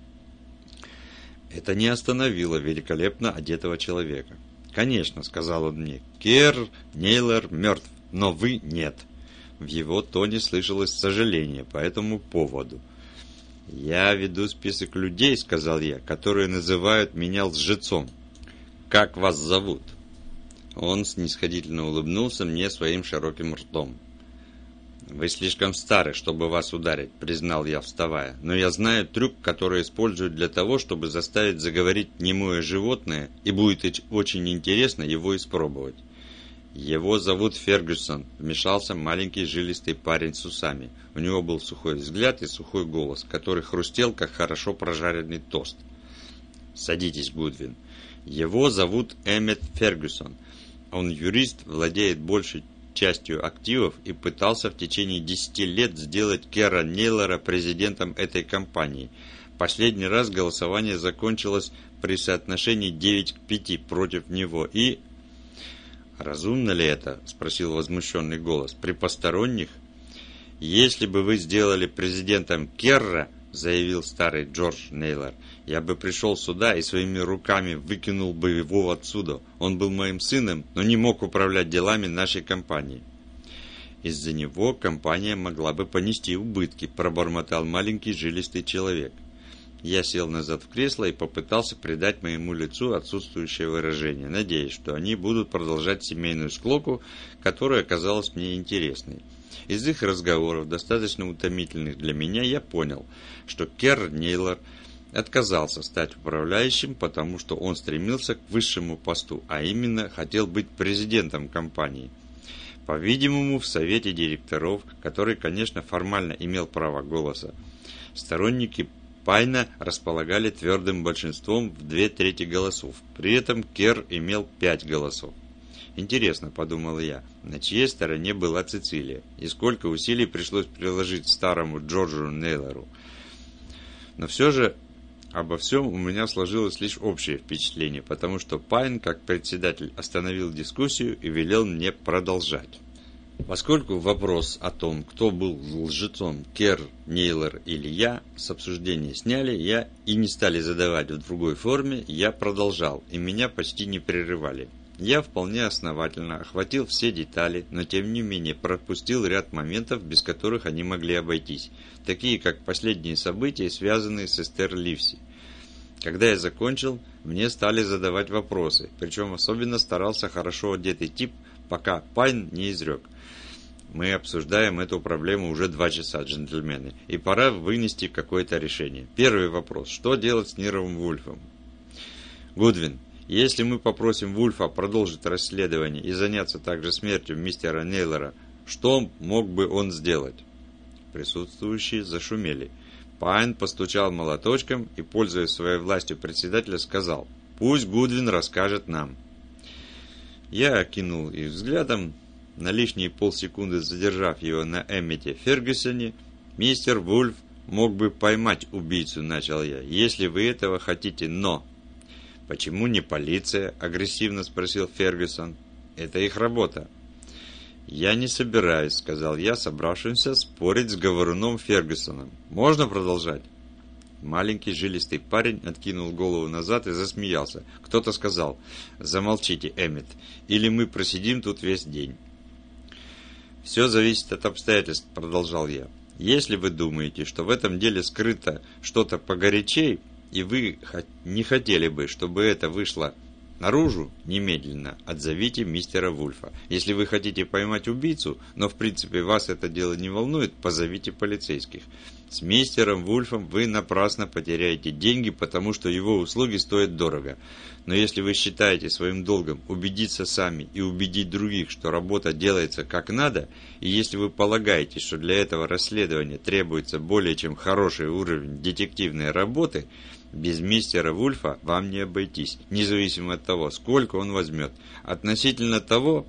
Это не остановило великолепно одетого человека. «Конечно», — сказал он мне, — «Керр Нейлор мертв, но вы нет». В его тоне слышалось сожаление по этому поводу. «Я веду список людей, — сказал я, — которые называют меня лжецом. Как вас зовут?» Он снисходительно улыбнулся мне своим широким ртом. «Вы слишком стары, чтобы вас ударить, — признал я, вставая. Но я знаю трюк, который используют для того, чтобы заставить заговорить немое животное, и будет очень интересно его испробовать». «Его зовут Фергюсон», — вмешался маленький жилистый парень с усами. У него был сухой взгляд и сухой голос, который хрустел, как хорошо прожаренный тост. «Садитесь, Гудвин. Его зовут Эммет Фергюсон. Он юрист, владеет большей частью активов и пытался в течение десяти лет сделать Керра Нейлора президентом этой компании. Последний раз голосование закончилось при соотношении девять к пяти против него и...» «Разумно ли это?» – спросил возмущенный голос. «При посторонних?» «Если бы вы сделали президентом Керра, – заявил старый Джордж Нейлор, – я бы пришел сюда и своими руками выкинул бы его отсюда. Он был моим сыном, но не мог управлять делами нашей компании». «Из-за него компания могла бы понести убытки», – пробормотал маленький жилистый человек. Я сел назад в кресло и попытался придать моему лицу отсутствующее выражение, надеясь, что они будут продолжать семейную склоку, которая оказалась мне интересной. Из их разговоров, достаточно утомительных для меня, я понял, что Керр Нейлор отказался стать управляющим, потому что он стремился к высшему посту, а именно хотел быть президентом компании. По-видимому, в совете директоров, который, конечно, формально имел право голоса, сторонники Пайна располагали твердым большинством в две трети голосов. При этом Керр имел пять голосов. «Интересно, — подумал я, — на чьей стороне была Цицилия, и сколько усилий пришлось приложить старому Джорджу Нейлору. Но все же обо всем у меня сложилось лишь общее впечатление, потому что Пайн, как председатель, остановил дискуссию и велел мне продолжать. Поскольку вопрос о том, кто был лжецом, Керр, Нейлор или я, с обсуждения сняли, я и не стали задавать в другой форме, я продолжал, и меня почти не прерывали. Я вполне основательно охватил все детали, но тем не менее пропустил ряд моментов, без которых они могли обойтись, такие как последние события, связанные с Эстер Ливси. Когда я закончил, мне стали задавать вопросы, причем особенно старался хорошо одетый тип, пока Пайн не изрек: «Мы обсуждаем эту проблему уже два часа, джентльмены, и пора вынести какое-то решение. Первый вопрос. Что делать с Нировым Вульфом?» «Гудвин, если мы попросим Вульфа продолжить расследование и заняться также смертью мистера Нейлора, что мог бы он сделать?» Присутствующие зашумели. Пайн постучал молоточком и, пользуясь своей властью председателя, сказал: «Пусть Гудвин расскажет нам». Я окинул их взглядом, на лишние полсекунды задержав его на Эммете Фергюсоне. «Мистер Вульф мог бы поймать убийцу», — начал я, — «если вы этого хотите, но...» «Почему не полиция?» — агрессивно спросил Фергюсон. «Это их работа». «Я не собираюсь», — сказал я, собравшимся спорить с говоруном Фергюсоном. «Можно продолжать?» Маленький жилистый парень откинул голову назад и засмеялся. Кто-то сказал: «Замолчите, Эммет, или мы просидим тут весь день». «Все зависит от обстоятельств», — продолжал я. «Если вы думаете, что в этом деле скрыто что-то погорячей, и вы не хотели бы, чтобы это вышло наружу, немедленно отзовите мистера Вульфа. Если вы хотите поймать убийцу, но в принципе вас это дело не волнует, позовите полицейских. С мистером Вульфом вы напрасно потеряете деньги, потому что его услуги стоят дорого. Но если вы считаете своим долгом убедиться сами и убедить других, что работа делается как надо, и если вы полагаете, что для этого расследования требуется более чем хороший уровень детективной работы, без мистера Вульфа вам не обойтись, независимо от того, сколько он возьмет. Относительно того...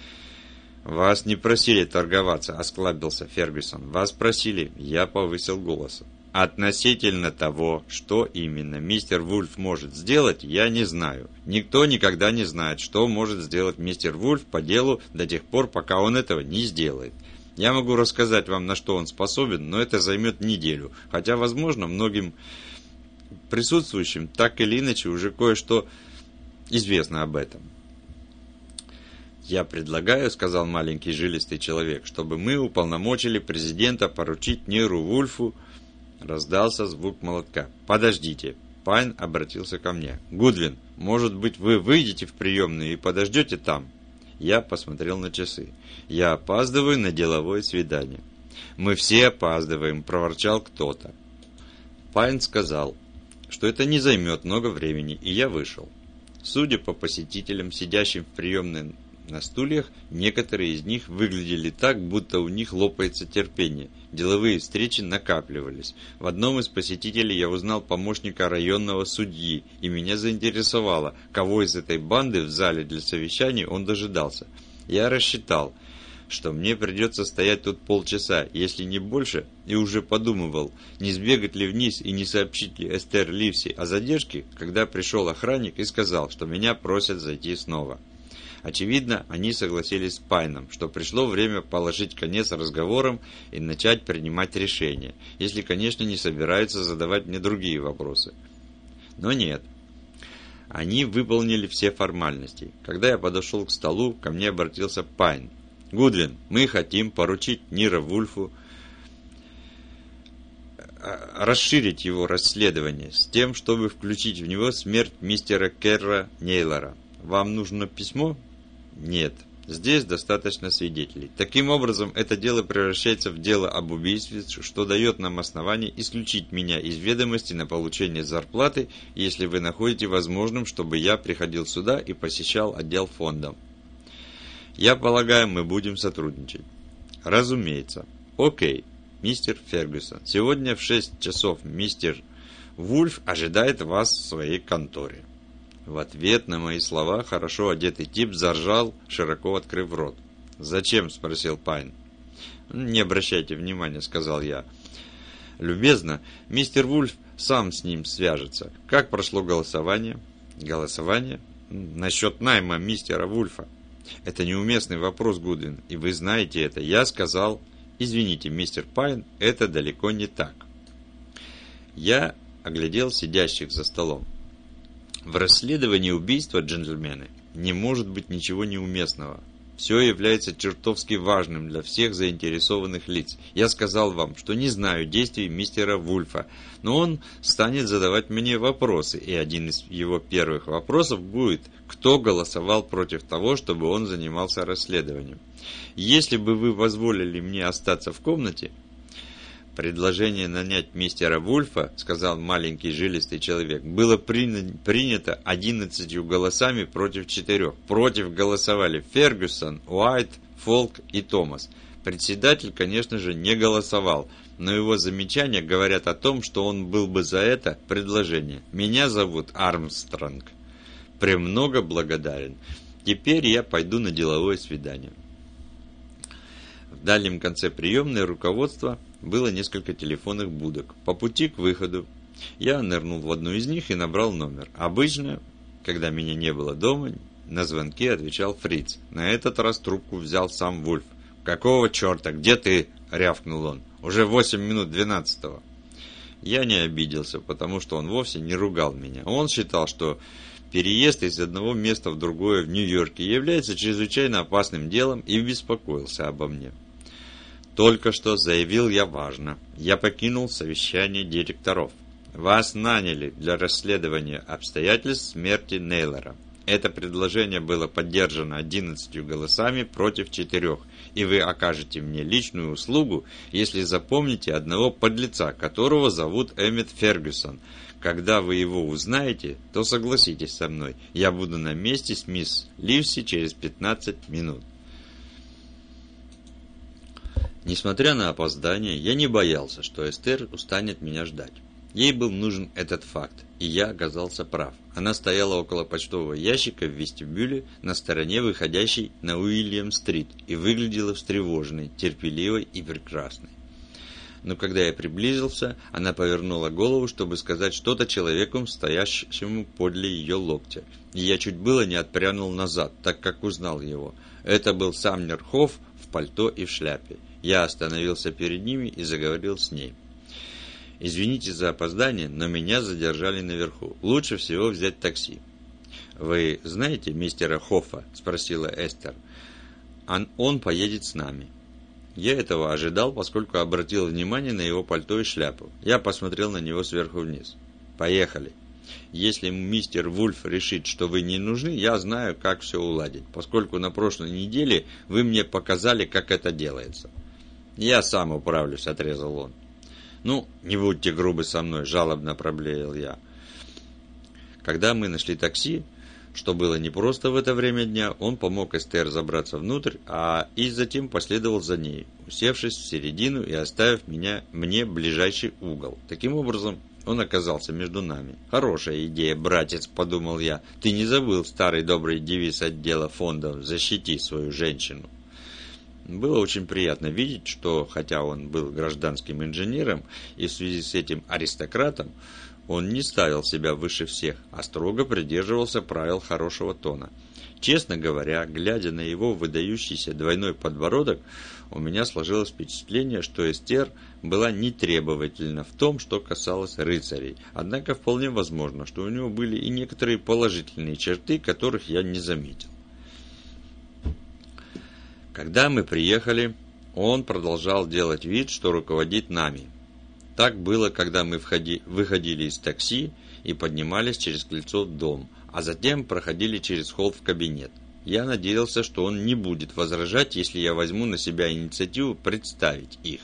«Вас не просили торговаться», — осклабился Фергюсон. «Вас просили». Я повысил голос. «Относительно того, что именно мистер Вульф может сделать, я не знаю. Никто никогда не знает, что может сделать мистер Вульф по делу до тех пор, пока он этого не сделает. Я могу рассказать вам, на что он способен, но это займет неделю, хотя, возможно, многим присутствующим так или иначе уже кое-что известно об этом». «Я предлагаю, — сказал маленький жилистый человек, — чтобы мы уполномочили президента поручить Ниру Вульфу». Раздался звук молотка. «Подождите!» Пайн обратился ко мне. «Гудвин, может быть, вы выйдете в приемную и подождете там?» Я посмотрел на часы. «Я опаздываю на деловое свидание». «Мы все опаздываем», — проворчал кто-то. Пайн сказал, что это не займет много времени, и я вышел. Судя по посетителям, сидящим в приемной на стульях, некоторые из них выглядели так, будто у них лопается терпение. Деловые встречи накапливались. В одном из посетителей я узнал помощника районного судьи, и меня заинтересовало, кого из этой банды в зале для совещаний он дожидался. Я рассчитал, что мне придется стоять тут полчаса, если не больше, и уже подумывал, не сбегать ли вниз и не сообщить ли Эстер Ливси о задержке, когда пришел охранник и сказал, что меня просят зайти снова. Очевидно, они согласились с Пайном, что пришло время положить конец разговорам и начать принимать решения, если, конечно, не собираются задавать мне другие вопросы. Но нет. Они выполнили все формальности. Когда я подошел к столу, ко мне обратился Пайн. «Гудвин, мы хотим поручить Нира Вульфу расширить его расследование с тем, чтобы включить в него смерть мистера Керра Нейлора. Вам нужно письмо?» «Нет. Здесь достаточно свидетелей. Таким образом, это дело превращается в дело об убийстве, что дает нам основание исключить меня из ведомости на получение зарплаты, если вы находите возможным, чтобы я приходил сюда и посещал отдел фонда. Я полагаю, мы будем сотрудничать». «Разумеется. Окей, мистер Фергюсон. Сегодня в шесть часов мистер Вульф ожидает вас в своей конторе». В ответ на мои слова хорошо одетый тип заржал, широко открыв рот. «Зачем?» – спросил Пайн. «Не обращайте внимания», – сказал я. «Любезно, мистер Вульф сам с ним свяжется. Как прошло голосование?» «Голосование? Насчет найма мистера Вульфа». «Это неуместный вопрос, Гудвин, и вы знаете это. Я сказал...» «Извините, мистер Пайн, это далеко не так». Я оглядел сидящих за столом. В расследовании убийства, джентльмены, не может быть ничего неуместного. Все является чертовски важным для всех заинтересованных лиц. Я сказал вам, что не знаю действий мистера Вульфа, но он станет задавать мне вопросы, и один из его первых вопросов будет, кто голосовал против того, чтобы он занимался расследованием. Если бы вы позволили мне остаться в комнате... «Предложение нанять мистера Вульфа, — сказал маленький жилистый человек, — было принято одиннадцатью голосами против четырех. Против голосовали Фергюсон, Уайт, Фолк и Томас. Председатель, конечно же, не голосовал, но его замечания говорят о том, что он был бы за это предложение. Меня зовут Армстронг. Премного благодарен. Теперь я пойду на деловое свидание». В дальнем конце приемной руководства было несколько телефонных будок. По пути к выходу я нырнул в одну из них и набрал номер. Обычно, когда меня не было дома, на звонки отвечал Фриц. На этот раз трубку взял сам Вульф. «Какого черта? Где ты?» – рявкнул он. «Уже восемь минут двенадцатого». Я не обиделся, потому что он вовсе не ругал меня. Он считал, что переезд из одного места в другое в Нью-Йорке является чрезвычайно опасным делом, и беспокоился обо мне. «Только что заявил я важно. Я покинул совещание директоров. Вас наняли для расследования обстоятельств смерти Нейлора. Это предложение было поддержано одиннадцатью голосами против четырех, и вы окажете мне личную услугу, если запомните одного подлеца, которого зовут Эммет Фергюсон. Когда вы его узнаете, то согласитесь со мной. Я буду на месте с мисс Ливси через пятнадцать минут». Несмотря на опоздание, я не боялся, что Эстер устанет меня ждать. Ей был нужен этот факт, и я оказался прав. Она стояла около почтового ящика в вестибюле на стороне, выходящей на Уильям-стрит, и выглядела встревоженной, терпеливой и прекрасной. Но когда я приблизился, она повернула голову, чтобы сказать что-то человеку, стоящему подле ее локтя. И я чуть было не отпрянул назад, так как узнал его. Это был Самнер Хофф в пальто и в шляпе. Я остановился перед ними и заговорил с ней. «Извините за опоздание, но меня задержали наверху. Лучше всего взять такси». «Вы знаете мистера Хоффа?» – спросила Эстер. он поедет с нами. Я этого ожидал, поскольку обратил внимание на его пальто и шляпу. Я посмотрел на него сверху вниз. Поехали. Если мистер Вульф решит, что вы не нужны, я знаю, как все уладить, поскольку на прошлой неделе вы мне показали, как это делается. Я сам управлюсь, отрезал он. Ну, не будьте грубы со мной, жалобно проблеял я. Когда мы нашли такси, что было непросто в это время дня, он помог Эстер забраться внутрь, а и затем последовал за ней, усевшись в середину и оставив меня, мне ближайший угол. Таким образом, он оказался между нами. «Хорошая идея, братец», — подумал я. «Ты не забыл старый добрый девиз отдела фондов «Защити свою женщину». Было очень приятно видеть, что, хотя он был гражданским инженером и в связи с этим аристократом, он не ставил себя выше всех, а строго придерживался правил хорошего тона. Честно говоря, глядя на его выдающийся двойной подбородок, у меня сложилось впечатление, что Эстер была нетребовательна в том, что касалось рыцарей. Однако вполне возможно, что у него были и некоторые положительные черты, которых я не заметил. Когда мы приехали, он продолжал делать вид, что руководит нами. Так было, когда мы входи, выходили из такси и поднимались через крыльцо в дом, а затем проходили через холл в кабинет. Я надеялся, что он не будет возражать, если я возьму на себя инициативу представить их.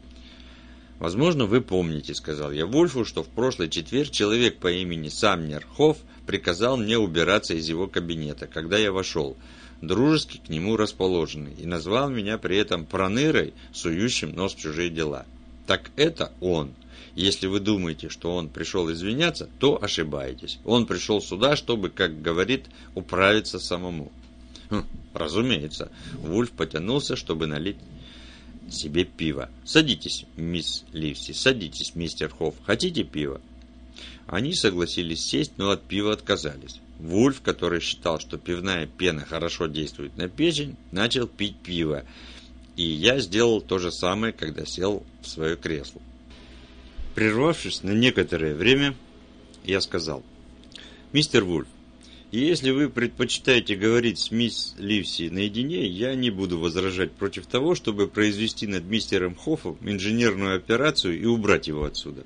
«Возможно, вы помните, — сказал я Вульфу, — что в прошлый четверг человек по имени Самнер Хофф приказал мне убираться из его кабинета, когда я вошел, дружески к нему расположенный, и назвал меня при этом пронырой, сующим нос в чужие дела. Так это он. Если вы думаете, что он пришел извиняться, то ошибаетесь. Он пришел сюда, чтобы, как говорит, управиться самому». Хм, разумеется. Вульф потянулся, чтобы налить себе пиво. «Садитесь, мисс Ливси, садитесь, мистер Хофф. Хотите пива?» Они согласились сесть, но от пива отказались. Вульф, который считал, что пивная пена хорошо действует на печень, начал пить пиво. И я сделал то же самое, когда сел в свое кресло. Прервавшись на некоторое время, я сказал: «Мистер Вульф, если вы предпочитаете говорить с мисс Ливси наедине, я не буду возражать против того, чтобы произвести над мистером Хоффом инженерную операцию и убрать его отсюда».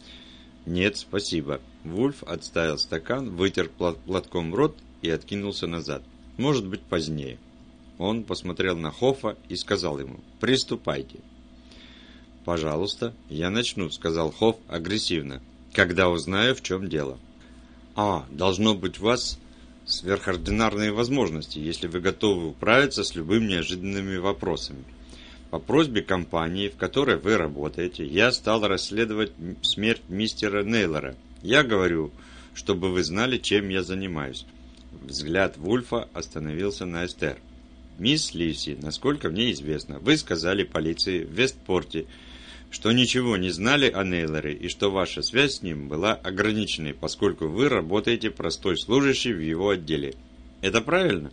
«Нет, спасибо». Вульф отставил стакан, вытер платком рот и откинулся назад. «Может быть, позднее». Он посмотрел на Хоффа и сказал ему: «Приступайте». «Пожалуйста, я начну», — сказал Хофф агрессивно, «когда узнаю, в чем дело». «А, должно быть, у вас сверхординарные возможности, если вы готовы управиться с любыми неожиданными вопросами. По просьбе компании, в которой вы работаете, я стал расследовать смерть мистера Нейлора. Я говорю, чтобы вы знали, чем я занимаюсь». Взгляд Вульфа остановился на Эстер. «Мисс Ливси, насколько мне известно, вы сказали полиции в Вестпорте, что ничего не знали о Нейлоре и что ваша связь с ним была ограниченной, поскольку вы работаете простой служащей в его отделе. Это правильно?»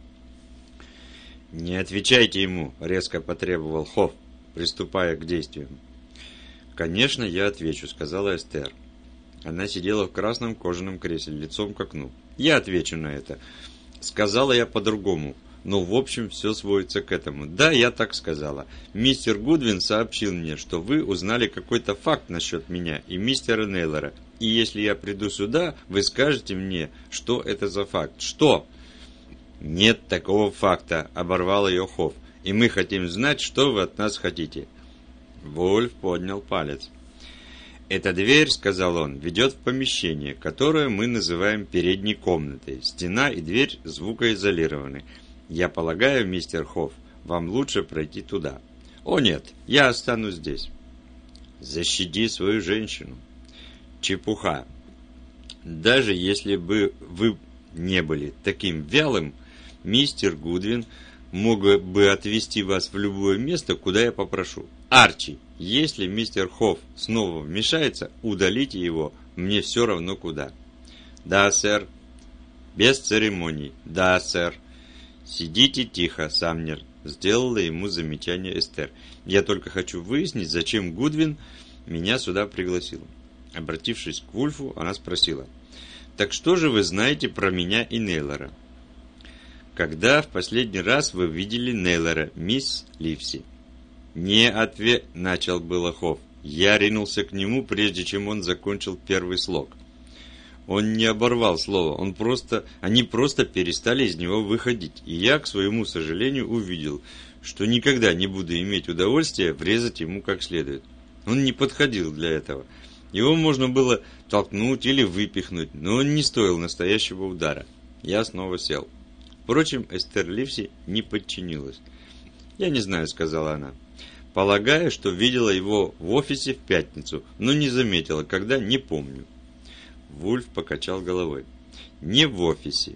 «Не отвечайте ему», — резко потребовал Хофф, приступая к действиям. «Конечно, я отвечу», — сказала Эстер. Она сидела в красном кожаном кресле, лицом к окну. «Я отвечу на это. Сказала я по-другому. Но, в общем, все сводится к этому. Да, я так сказала. Мистер Гудвин сообщил мне, что вы узнали какой-то факт насчет меня и мистера Нейлора. И если я приду сюда, вы скажете мне, что это за факт. Что?» «Нет такого факта», — оборвал ее Хофф. «И мы хотим знать, что вы от нас хотите». Вульф поднял палец. «Эта дверь, — сказал он, — ведет в помещение, которое мы называем передней комнатой. Стена и дверь звукоизолированы. Я полагаю, мистер Хофф, вам лучше пройти туда». «О нет, я останусь здесь». «Защити свою женщину». «Чепуха. Даже если бы вы не были таким вялым, мистер Гудвин мог бы отвезти вас в любое место, куда я попрошу. Арчи, если мистер Хофф снова вмешается, удалите его, мне все равно куда». «Да, сэр». «Без церемоний». «Да, сэр». «Сидите тихо, Самнер», — сделала ему замечание Эстер. «Я только хочу выяснить, зачем Гудвин меня сюда пригласил». Обратившись к Вульфу, она спросила: «Так что же вы знаете про меня и Нейлора?» Когда в последний раз вы видели Нейлора, мисс Ливси? Не ответ... Начал было Хофф. Я ринулся к нему, прежде чем он закончил первый слог. Он не оборвал слово, он просто... они просто перестали из него выходить, и я, к своему сожалению, увидел, что никогда не буду иметь удовольствия врезать ему как следует. Он не подходил для этого. Его можно было толкнуть или выпихнуть, но он не стоил настоящего удара. Я снова сел. Впрочем, Эстер Ливси не подчинилась. «Я не знаю», — сказала она. «Полагаю, что видела его в офисе в пятницу, но не заметила, когда, не помню». Вульф покачал головой. «Не в офисе.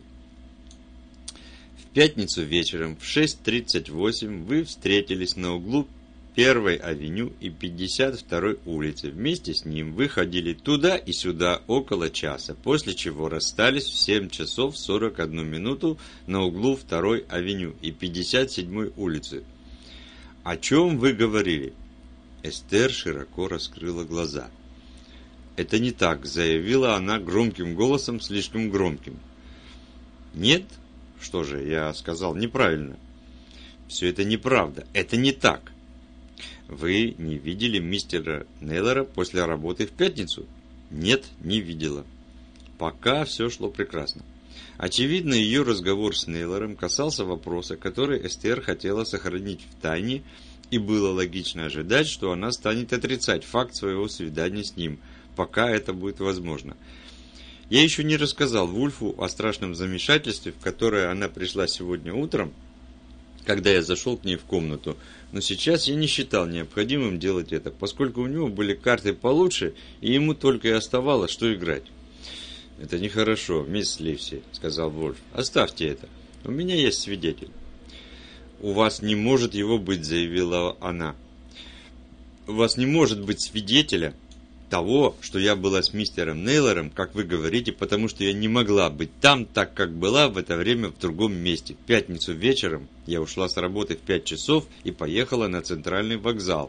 В пятницу вечером в шесть тридцать восемь вы встретились на углу первой авеню и пятьдесят второй улицы. Вместе с ним вы ходили туда и сюда около часа, после чего расстались в семь часов сорок одну минуту на углу второй авеню и пятьдесят седьмой улицы. О чем вы говорили?» Эстер широко раскрыла глаза. «Это не так», — заявила она громким голосом, слишком громким. «Нет? Что же, я сказал неправильно». «Все это неправда, это не так». «Вы не видели мистера Нейлора после работы в пятницу?» «Нет, не видела». Пока все шло прекрасно. Очевидно, ее разговор с Нейлором касался вопроса, который Эстер хотела сохранить в тайне, и было логично ожидать, что она станет отрицать факт своего свидания с ним, пока это будет возможно. Я еще не рассказал Вульфу о страшном замешательстве, в которое она пришла сегодня утром, когда я зашел к ней в комнату, но сейчас я не считал необходимым делать это, поскольку у него были карты получше, и ему только и оставалось, что играть. «Это нехорошо, мисс Ливси», — сказал Вульф. «Оставьте это. У меня есть свидетель». «У вас не может его быть», — заявила она. «У вас не может быть свидетеля того, что я была с мистером Нейлором, как вы говорите, потому что я не могла быть там, так как была в это время в другом месте. В пятницу вечером я ушла с работы в пять часов и поехала на центральный вокзал.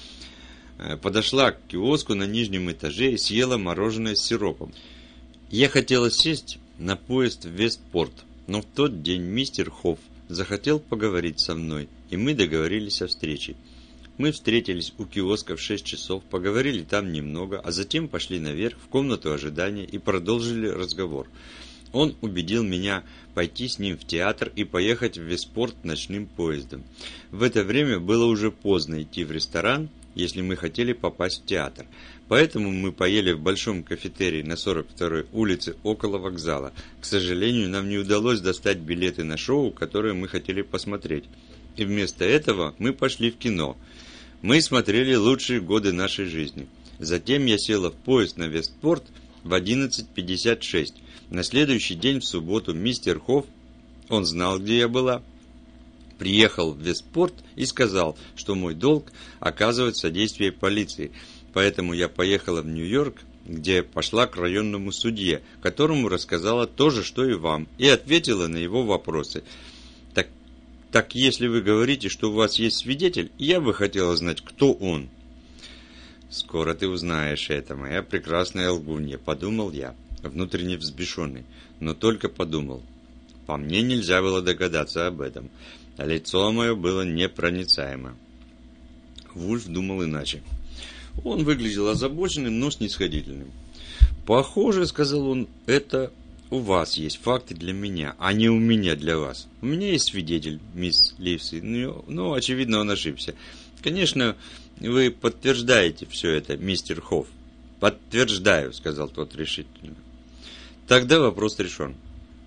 Подошла к киоску на нижнем этаже и съела мороженое с сиропом. Я хотела сесть на поезд в Вестпорт, но в тот день мистер Хофф захотел поговорить со мной, и мы договорились о встрече. Мы встретились у киоска в шесть часов, поговорили там немного, а затем пошли наверх в комнату ожидания и продолжили разговор. Он убедил меня пойти с ним в театр и поехать в Вестпорт ночным поездом. В это время было уже поздно идти в ресторан, если мы хотели попасть в театр. Поэтому мы поели в большом кафетерии на сорок второй улице около вокзала. К сожалению, нам не удалось достать билеты на шоу, которые мы хотели посмотреть. И вместо этого мы пошли в кино. Мы смотрели лучшие годы нашей жизни. Затем я села в поезд на Вестпорт в одиннадцать пятьдесят шесть. На следующий день, в субботу, мистер Хофф, он знал, где я была, приехал в Вестпорт и сказал, что мой долг оказывать содействие полиции. Поэтому я поехала в Нью-Йорк, где пошла к районному судье, которому рассказала то же, что и вам, и ответила на его вопросы. Так, так если вы говорите, что у вас есть свидетель, я бы хотела знать, кто он. «Скоро ты узнаешь это, моя прекрасная лгунья», — подумал я, внутренне взбешенный, но только подумал. По мне нельзя было догадаться об этом, а лицо мое было непроницаемо. Вульф думал иначе. Он выглядел озабоченным, но снисходительным. «Похоже, — сказал он, — это у вас есть факты для меня, а не у меня для вас. У меня есть свидетель, мисс Ливси, но, но очевидно, он ошибся. Конечно, вы подтверждаете все это, мистер Хофф». «Подтверждаю», — сказал тот решительно. «Тогда вопрос решен.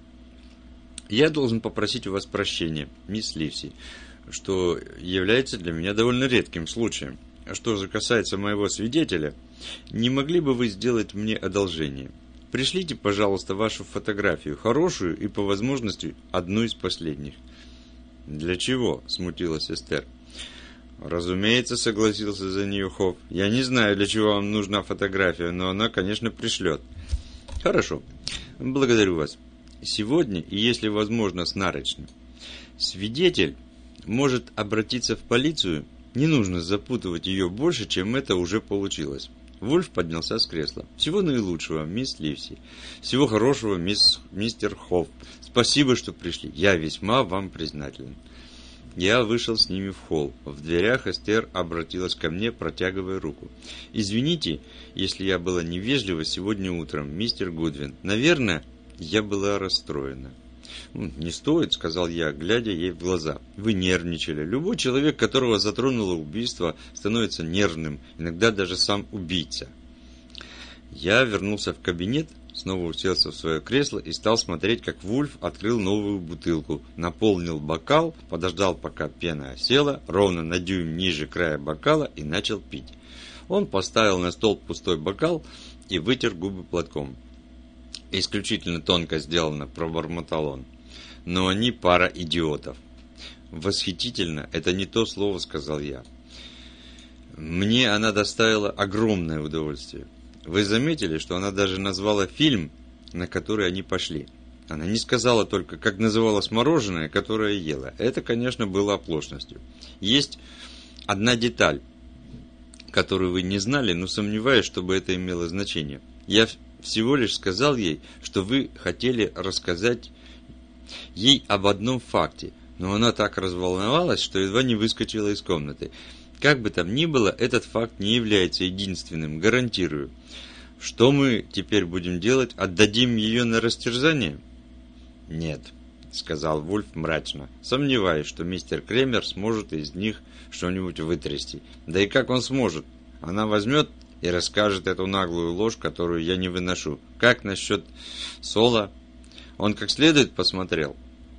Я должен попросить у вас прощения, мисс Ливси, что является для меня довольно редким случаем. А что же касается моего свидетеля, не могли бы вы сделать мне одолжение? Пришлите, пожалуйста, вашу фотографию, хорошую и, по возможности, одну из последних». «Для чего?» – смутилась Эстер. «Разумеется», – согласился за нее Хофф. «Я не знаю, для чего вам нужна фотография, но она, конечно, пришлет». «Хорошо. Благодарю вас. Сегодня, и если возможно, с нарочным. Свидетель может обратиться в полицию. Не нужно запутывать ее больше, чем это уже получилось. Вульф поднялся с кресла. «Всего наилучшего, мисс Ливси. Всего хорошего, мисс, мистер Хофф. Спасибо, что пришли. Я весьма вам признателен». Я вышел с ними в холл. В дверях Эстер обратилась ко мне, протягивая руку. «Извините, если я была невежлива сегодня утром, мистер Гудвин. Наверное, я была расстроена». «Не стоит», — сказал я, глядя ей в глаза. «Вы нервничали. Любой человек, которого затронуло убийство, становится нервным, иногда даже сам убийца». Я вернулся в кабинет, снова уселся в свое кресло и стал смотреть, как Вульф открыл новую бутылку, наполнил бокал, подождал, пока пена осела, ровно на дюйм ниже края бокала, и начал пить. Он поставил на стол пустой бокал и вытер губы платком. «Исключительно тонко сделано», — пробормотал он. «Но они пара идиотов». «Восхитительно, это не то слово», — сказал я. «Мне она доставила огромное удовольствие. Вы заметили, что она даже назвала фильм, на который они пошли? Она не сказала только, как называлось мороженое, которое ела. Это, конечно, было оплошностью. Есть одна деталь, которую вы не знали, но сомневаюсь, чтобы это имело значение. Я всего лишь сказал ей, что вы хотели рассказать ей об одном факте, но она так разволновалась, что едва не выскочила из комнаты. Как бы там ни было, этот факт не является единственным, гарантирую. Что мы теперь будем делать? Отдадим ее на растерзание? Нет, сказал Вульф мрачно. Сомневаюсь, что мистер Кремер сможет из них что-нибудь вытрясти. Да и как он сможет? Она возьмет и расскажет эту наглую ложь, которую я не выношу. Как насчет Сола? Он как следует посмотрел?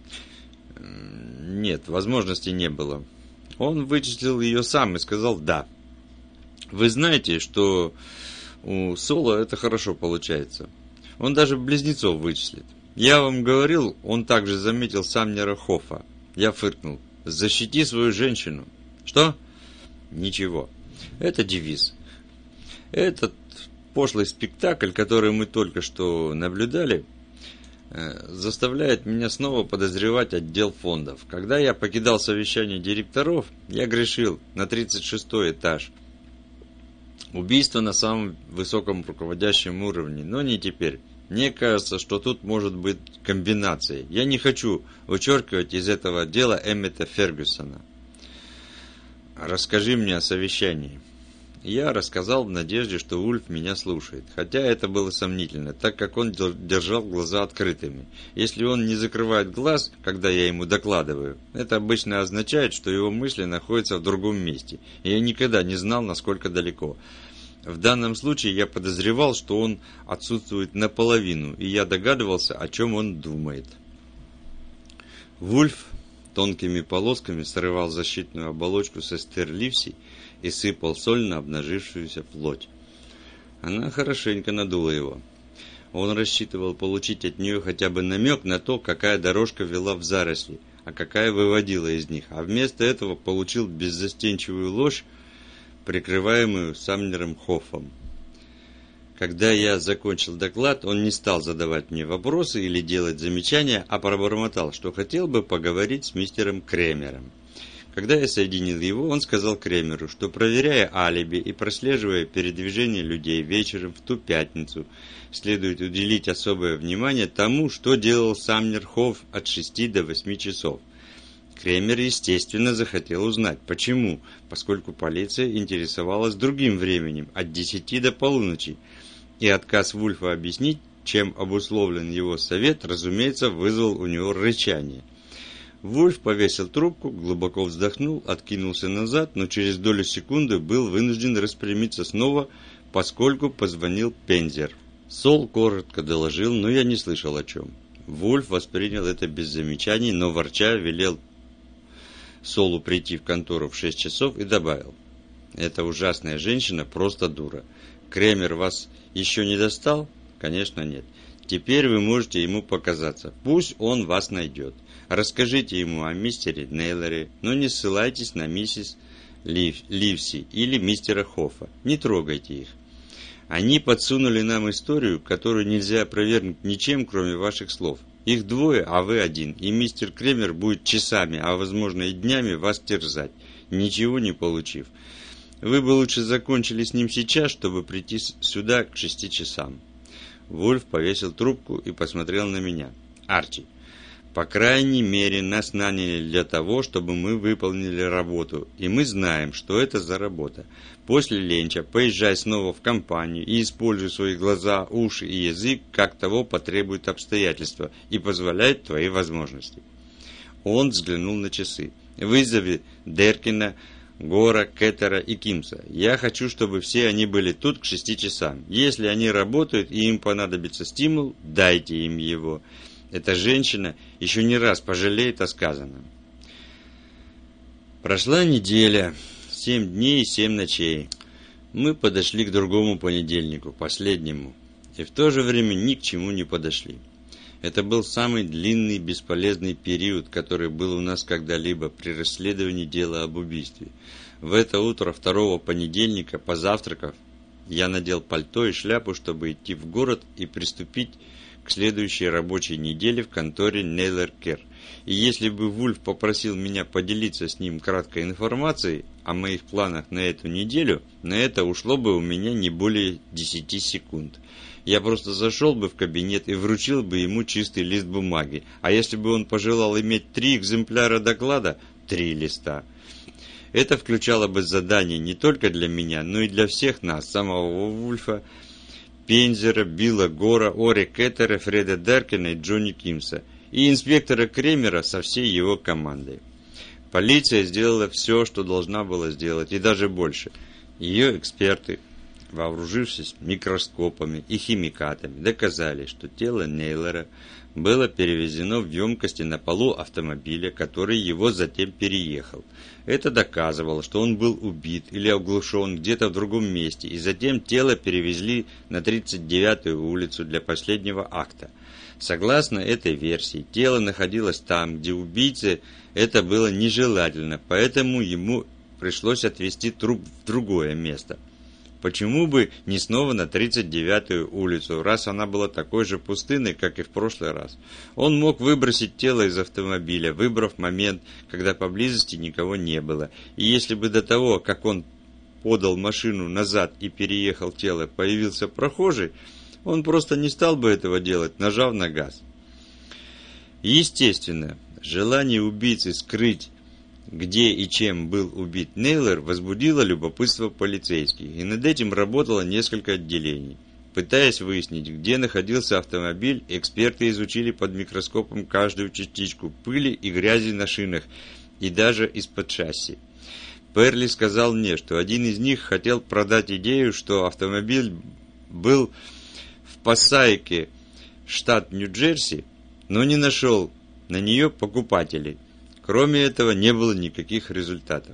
Нет, возможности не было. Он вычислил ее сам и сказал «да». Вы знаете, что у Сола это хорошо получается. Он даже близнецов вычислит. Я вам говорил, он также заметил Самнера Хоффа. Я фыркнул. «Защити свою женщину». Что? Ничего. Это девиз. Этот пошлый спектакль, который мы только что наблюдали, заставляет меня снова подозревать отдел фондов. Когда я покидал совещание директоров, я грешил на тридцать шестой этаж. Убийство на самом высоком руководящем уровне, но не теперь. Мне кажется, что тут может быть комбинация. Я не хочу вычеркивать из этого дела Эммета Фергюсона. Расскажи мне о совещании. Я рассказал в надежде, что Вульф меня слушает, хотя это было сомнительно, так как он держал глаза открытыми. Если он не закрывает глаз, когда я ему докладываю, это обычно означает, что его мысли находятся в другом месте, и я никогда не знал, насколько далеко. В данном случае я подозревал, что он отсутствует наполовину, и я догадывался, о чем он думает. Вульф тонкими полосками срывал защитную оболочку с Эстер Ливси и сыпал соль на обнажившуюся плоть. Она хорошенько надула его. Он рассчитывал получить от нее хотя бы намек на то, какая дорожка вела в заросли, а какая выводила из них, а вместо этого получил беззастенчивую ложь, прикрываемую Самнером Хоффом. Когда я закончил доклад, он не стал задавать мне вопросы или делать замечания, а пробормотал, что хотел бы поговорить с мистером Кремером. Когда я соединил его, он сказал Кремеру, что, проверяя алиби и прослеживая передвижение людей вечером в ту пятницу, следует уделить особое внимание тому, что делал Самнер Хофф от шести до восьми часов. Кремер, естественно, захотел узнать, почему, поскольку полиция интересовалась другим временем, от десяти до полуночи, и отказ Вульфа объяснить, чем обусловлен его совет, разумеется, вызвал у него рычание. Вульф повесил трубку, глубоко вздохнул, откинулся назад, но через долю секунды был вынужден распрямиться снова, поскольку позвонил Пензер. Сол коротко доложил, но я не слышал о чем. Вульф воспринял это без замечаний, но ворча велел Солу прийти в контору в шесть часов и добавил: «Эта ужасная женщина просто дура. Кремер вас еще не достал?» «Конечно нет. Теперь вы можете ему показаться. Пусть он вас найдет. Расскажите ему о мистере Нейлоре, но не ссылайтесь на миссис Лив, Ливси или мистера Хоффа. Не трогайте их. Они подсунули нам историю, которую нельзя опровергнуть ничем, кроме ваших слов. Их двое, а вы один, и мистер Кремер будет часами, а возможно и днями вас терзать, ничего не получив. Вы бы лучше закончили с ним сейчас, чтобы прийти сюда к шести часам». Вульф повесил трубку и посмотрел на меня. «Арчи, по крайней мере, нас наняли для того, чтобы мы выполнили работу, и мы знаем, что это за работа. После ленча поезжай снова в компанию и используй свои глаза, уши и язык, как того потребуют обстоятельства и позволяют твои возможности». Он взглянул на часы. «Вызови Деркина, Гора, Кеттера и Кимса. Я хочу, чтобы все они были тут к шести часам. Если они работают и им понадобится стимул, дайте им его. Эта женщина еще не раз пожалеет о сказанном». Прошла неделя, семь дней и семь ночей. Мы подошли к другому понедельнику, последнему, и в то же время ни к чему не подошли. Это был самый длинный бесполезный период, который был у нас когда-либо при расследовании дела об убийстве. В это утро второго понедельника, позавтракав, я надел пальто и шляпу, чтобы идти в город и приступить к следующей рабочей неделе в конторе Нейлер Керр. И если бы Вульф попросил меня поделиться с ним краткой информацией о моих планах на эту неделю, на это ушло бы у меня не более десяти секунд. Я просто зашел бы в кабинет и вручил бы ему чистый лист бумаги, а если бы он пожелал иметь три экземпляра доклада, три листа. Это включало бы задание не только для меня, но и для всех нас, самого Вульфа, Пензера, Билла Гора, Ори Кеттера, Фреда Деркина и Джонни Кимса, и инспектора Кремера со всей его командой. Полиция сделала все, что должна была сделать, и даже больше. Ее эксперты, вооружившись микроскопами и химикатами, доказали, что тело Нейлера было перевезено в емкости на полу автомобиля, который его затем переехал. Это доказывало, что он был убит или оглушен где-то в другом месте, и затем тело перевезли на тридцать девятую улицу для последнего акта. Согласно этой версии, тело находилось там, где убийце это было нежелательно, поэтому ему пришлось отвезти труп в другое место. Почему бы не снова на тридцать девятую улицу, раз она была такой же пустынной, как и в прошлый раз? Он мог выбросить тело из автомобиля, выбрав момент, когда поблизости никого не было. И если бы до того, как он подал машину назад и переехал тело, появился прохожий, он просто не стал бы этого делать, нажав на газ. Естественно, желание убийцы скрыть, где и чем был убит Нейлер, возбудило любопытство полицейских, и над этим работало несколько отделений. Пытаясь выяснить, где находился автомобиль, эксперты изучили под микроскопом каждую частичку пыли и грязи на шинах, и даже из-под шасси. Перли сказал мне, что один из них хотел продать идею, что автомобиль был в Пассайке, штат Нью-Джерси, но не нашел на нее покупателей. Кроме этого, не было никаких результатов.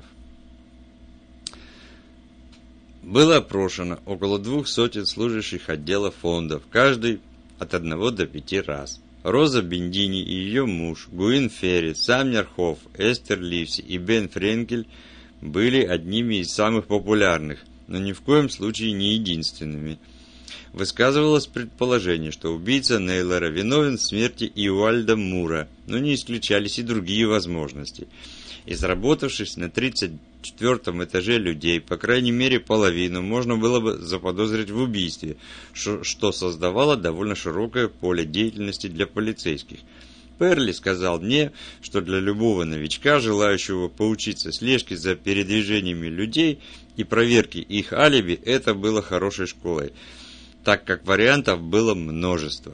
Было опрошено около двух сотен служащих отдела фондов, каждый от одного до пяти раз. Роза Бендини и ее муж, Гуин Ферри, Самнер Хофф, Эстер Ливси и Бен Френкель были одними из самых популярных, но ни в коем случае не единственными. Высказывалось предположение, что убийца Нейлера виновен в смерти Иуальда Мура, но не исключались и другие возможности. Из работавших на тридцать четвёртом этаже людей, по крайней мере половину, можно было бы заподозрить в убийстве, что создавало довольно широкое поле деятельности для полицейских. Перли сказал мне, что для любого новичка, желающего поучиться слежке за передвижениями людей и проверке их алиби, это было хорошей школой, так как вариантов было множество.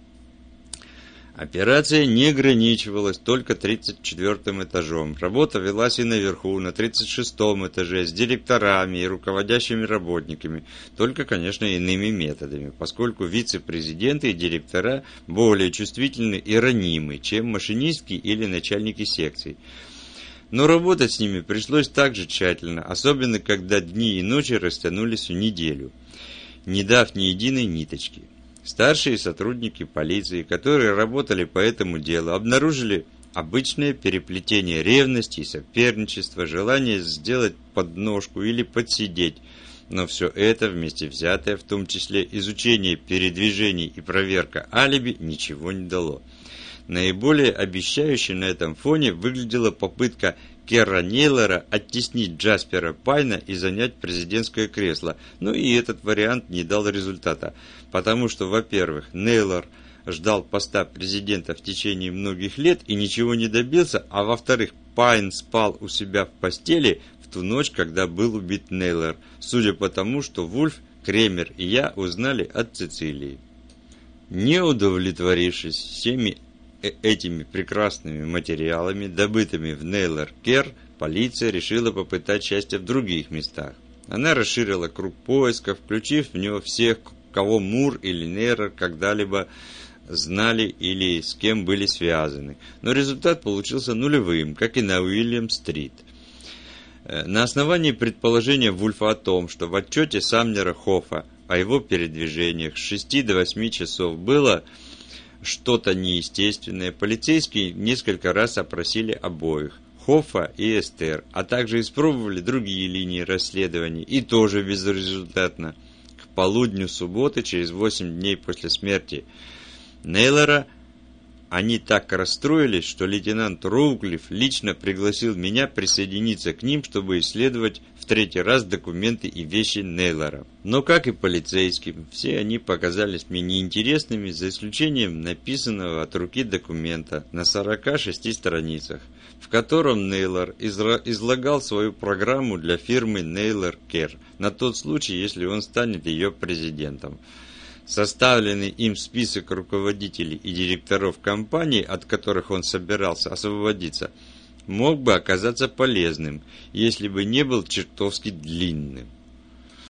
Операция не ограничивалась только тридцать четвёртым этажом. Работа велась и наверху, на тридцать шестом этаже, с директорами и руководящими работниками, только, конечно, иными методами, поскольку вице-президенты и директора более чувствительны и ранимы, чем машинистки или начальники секций. Но работать с ними пришлось так же тщательно, особенно когда дни и ночи растянулись в неделю, не дав ни единой ниточки. Старшие сотрудники полиции, которые работали по этому делу, обнаружили обычное переплетение ревности и соперничества, желание сделать подножку или подсидеть, но все это вместе взятое, в том числе изучение передвижений и проверка алиби, ничего не дало. Наиболее обещающей на этом фоне выглядела попытка Керра Нейлора оттеснить Джаспера Пайна и занять президентское кресло. Но и этот вариант не дал результата, потому что, во-первых, Нейлор ждал поста президента в течение многих лет и ничего не добился, а во-вторых, Пайн спал у себя в постели в ту ночь, когда был убит Нейлор, судя по тому, что Вульф, Кремер и я узнали от Цицилии. Не удовлетворившись всеми этими прекрасными материалами, добытыми в Нейлор-Керр, полиция решила попытать счастье в других местах. Она расширила круг поисков, включив в него всех, кого Мур или Нейлор когда-либо знали или с кем были связаны. Но результат получился нулевым, как и на Уильям-стрит. На основании предположения Вульфа о том, что в отчете Самнера Хоффа о его передвижениях с шести до восьми часов было что-то неестественное, полицейские несколько раз опросили обоих, Хоффа и Эстер, а также испробовали другие линии расследования, и тоже безрезультатно. К полудню субботы, через восемь дней после смерти Нейлора, они так расстроились, что лейтенант Роуклифф лично пригласил меня присоединиться к ним, чтобы исследовать в третий раз документы и вещи Нейлора. Но, как и полицейским, все они показались мне неинтересными, за исключением написанного от руки документа на сорока шести страницах, в котором Нейлор излагал свою программу для фирмы Нейлор-Керр на тот случай, если он станет ее президентом. Составленный им список руководителей и директоров компаний, от которых он собирался освободиться, мог бы оказаться полезным, если бы не был чертовски длинным.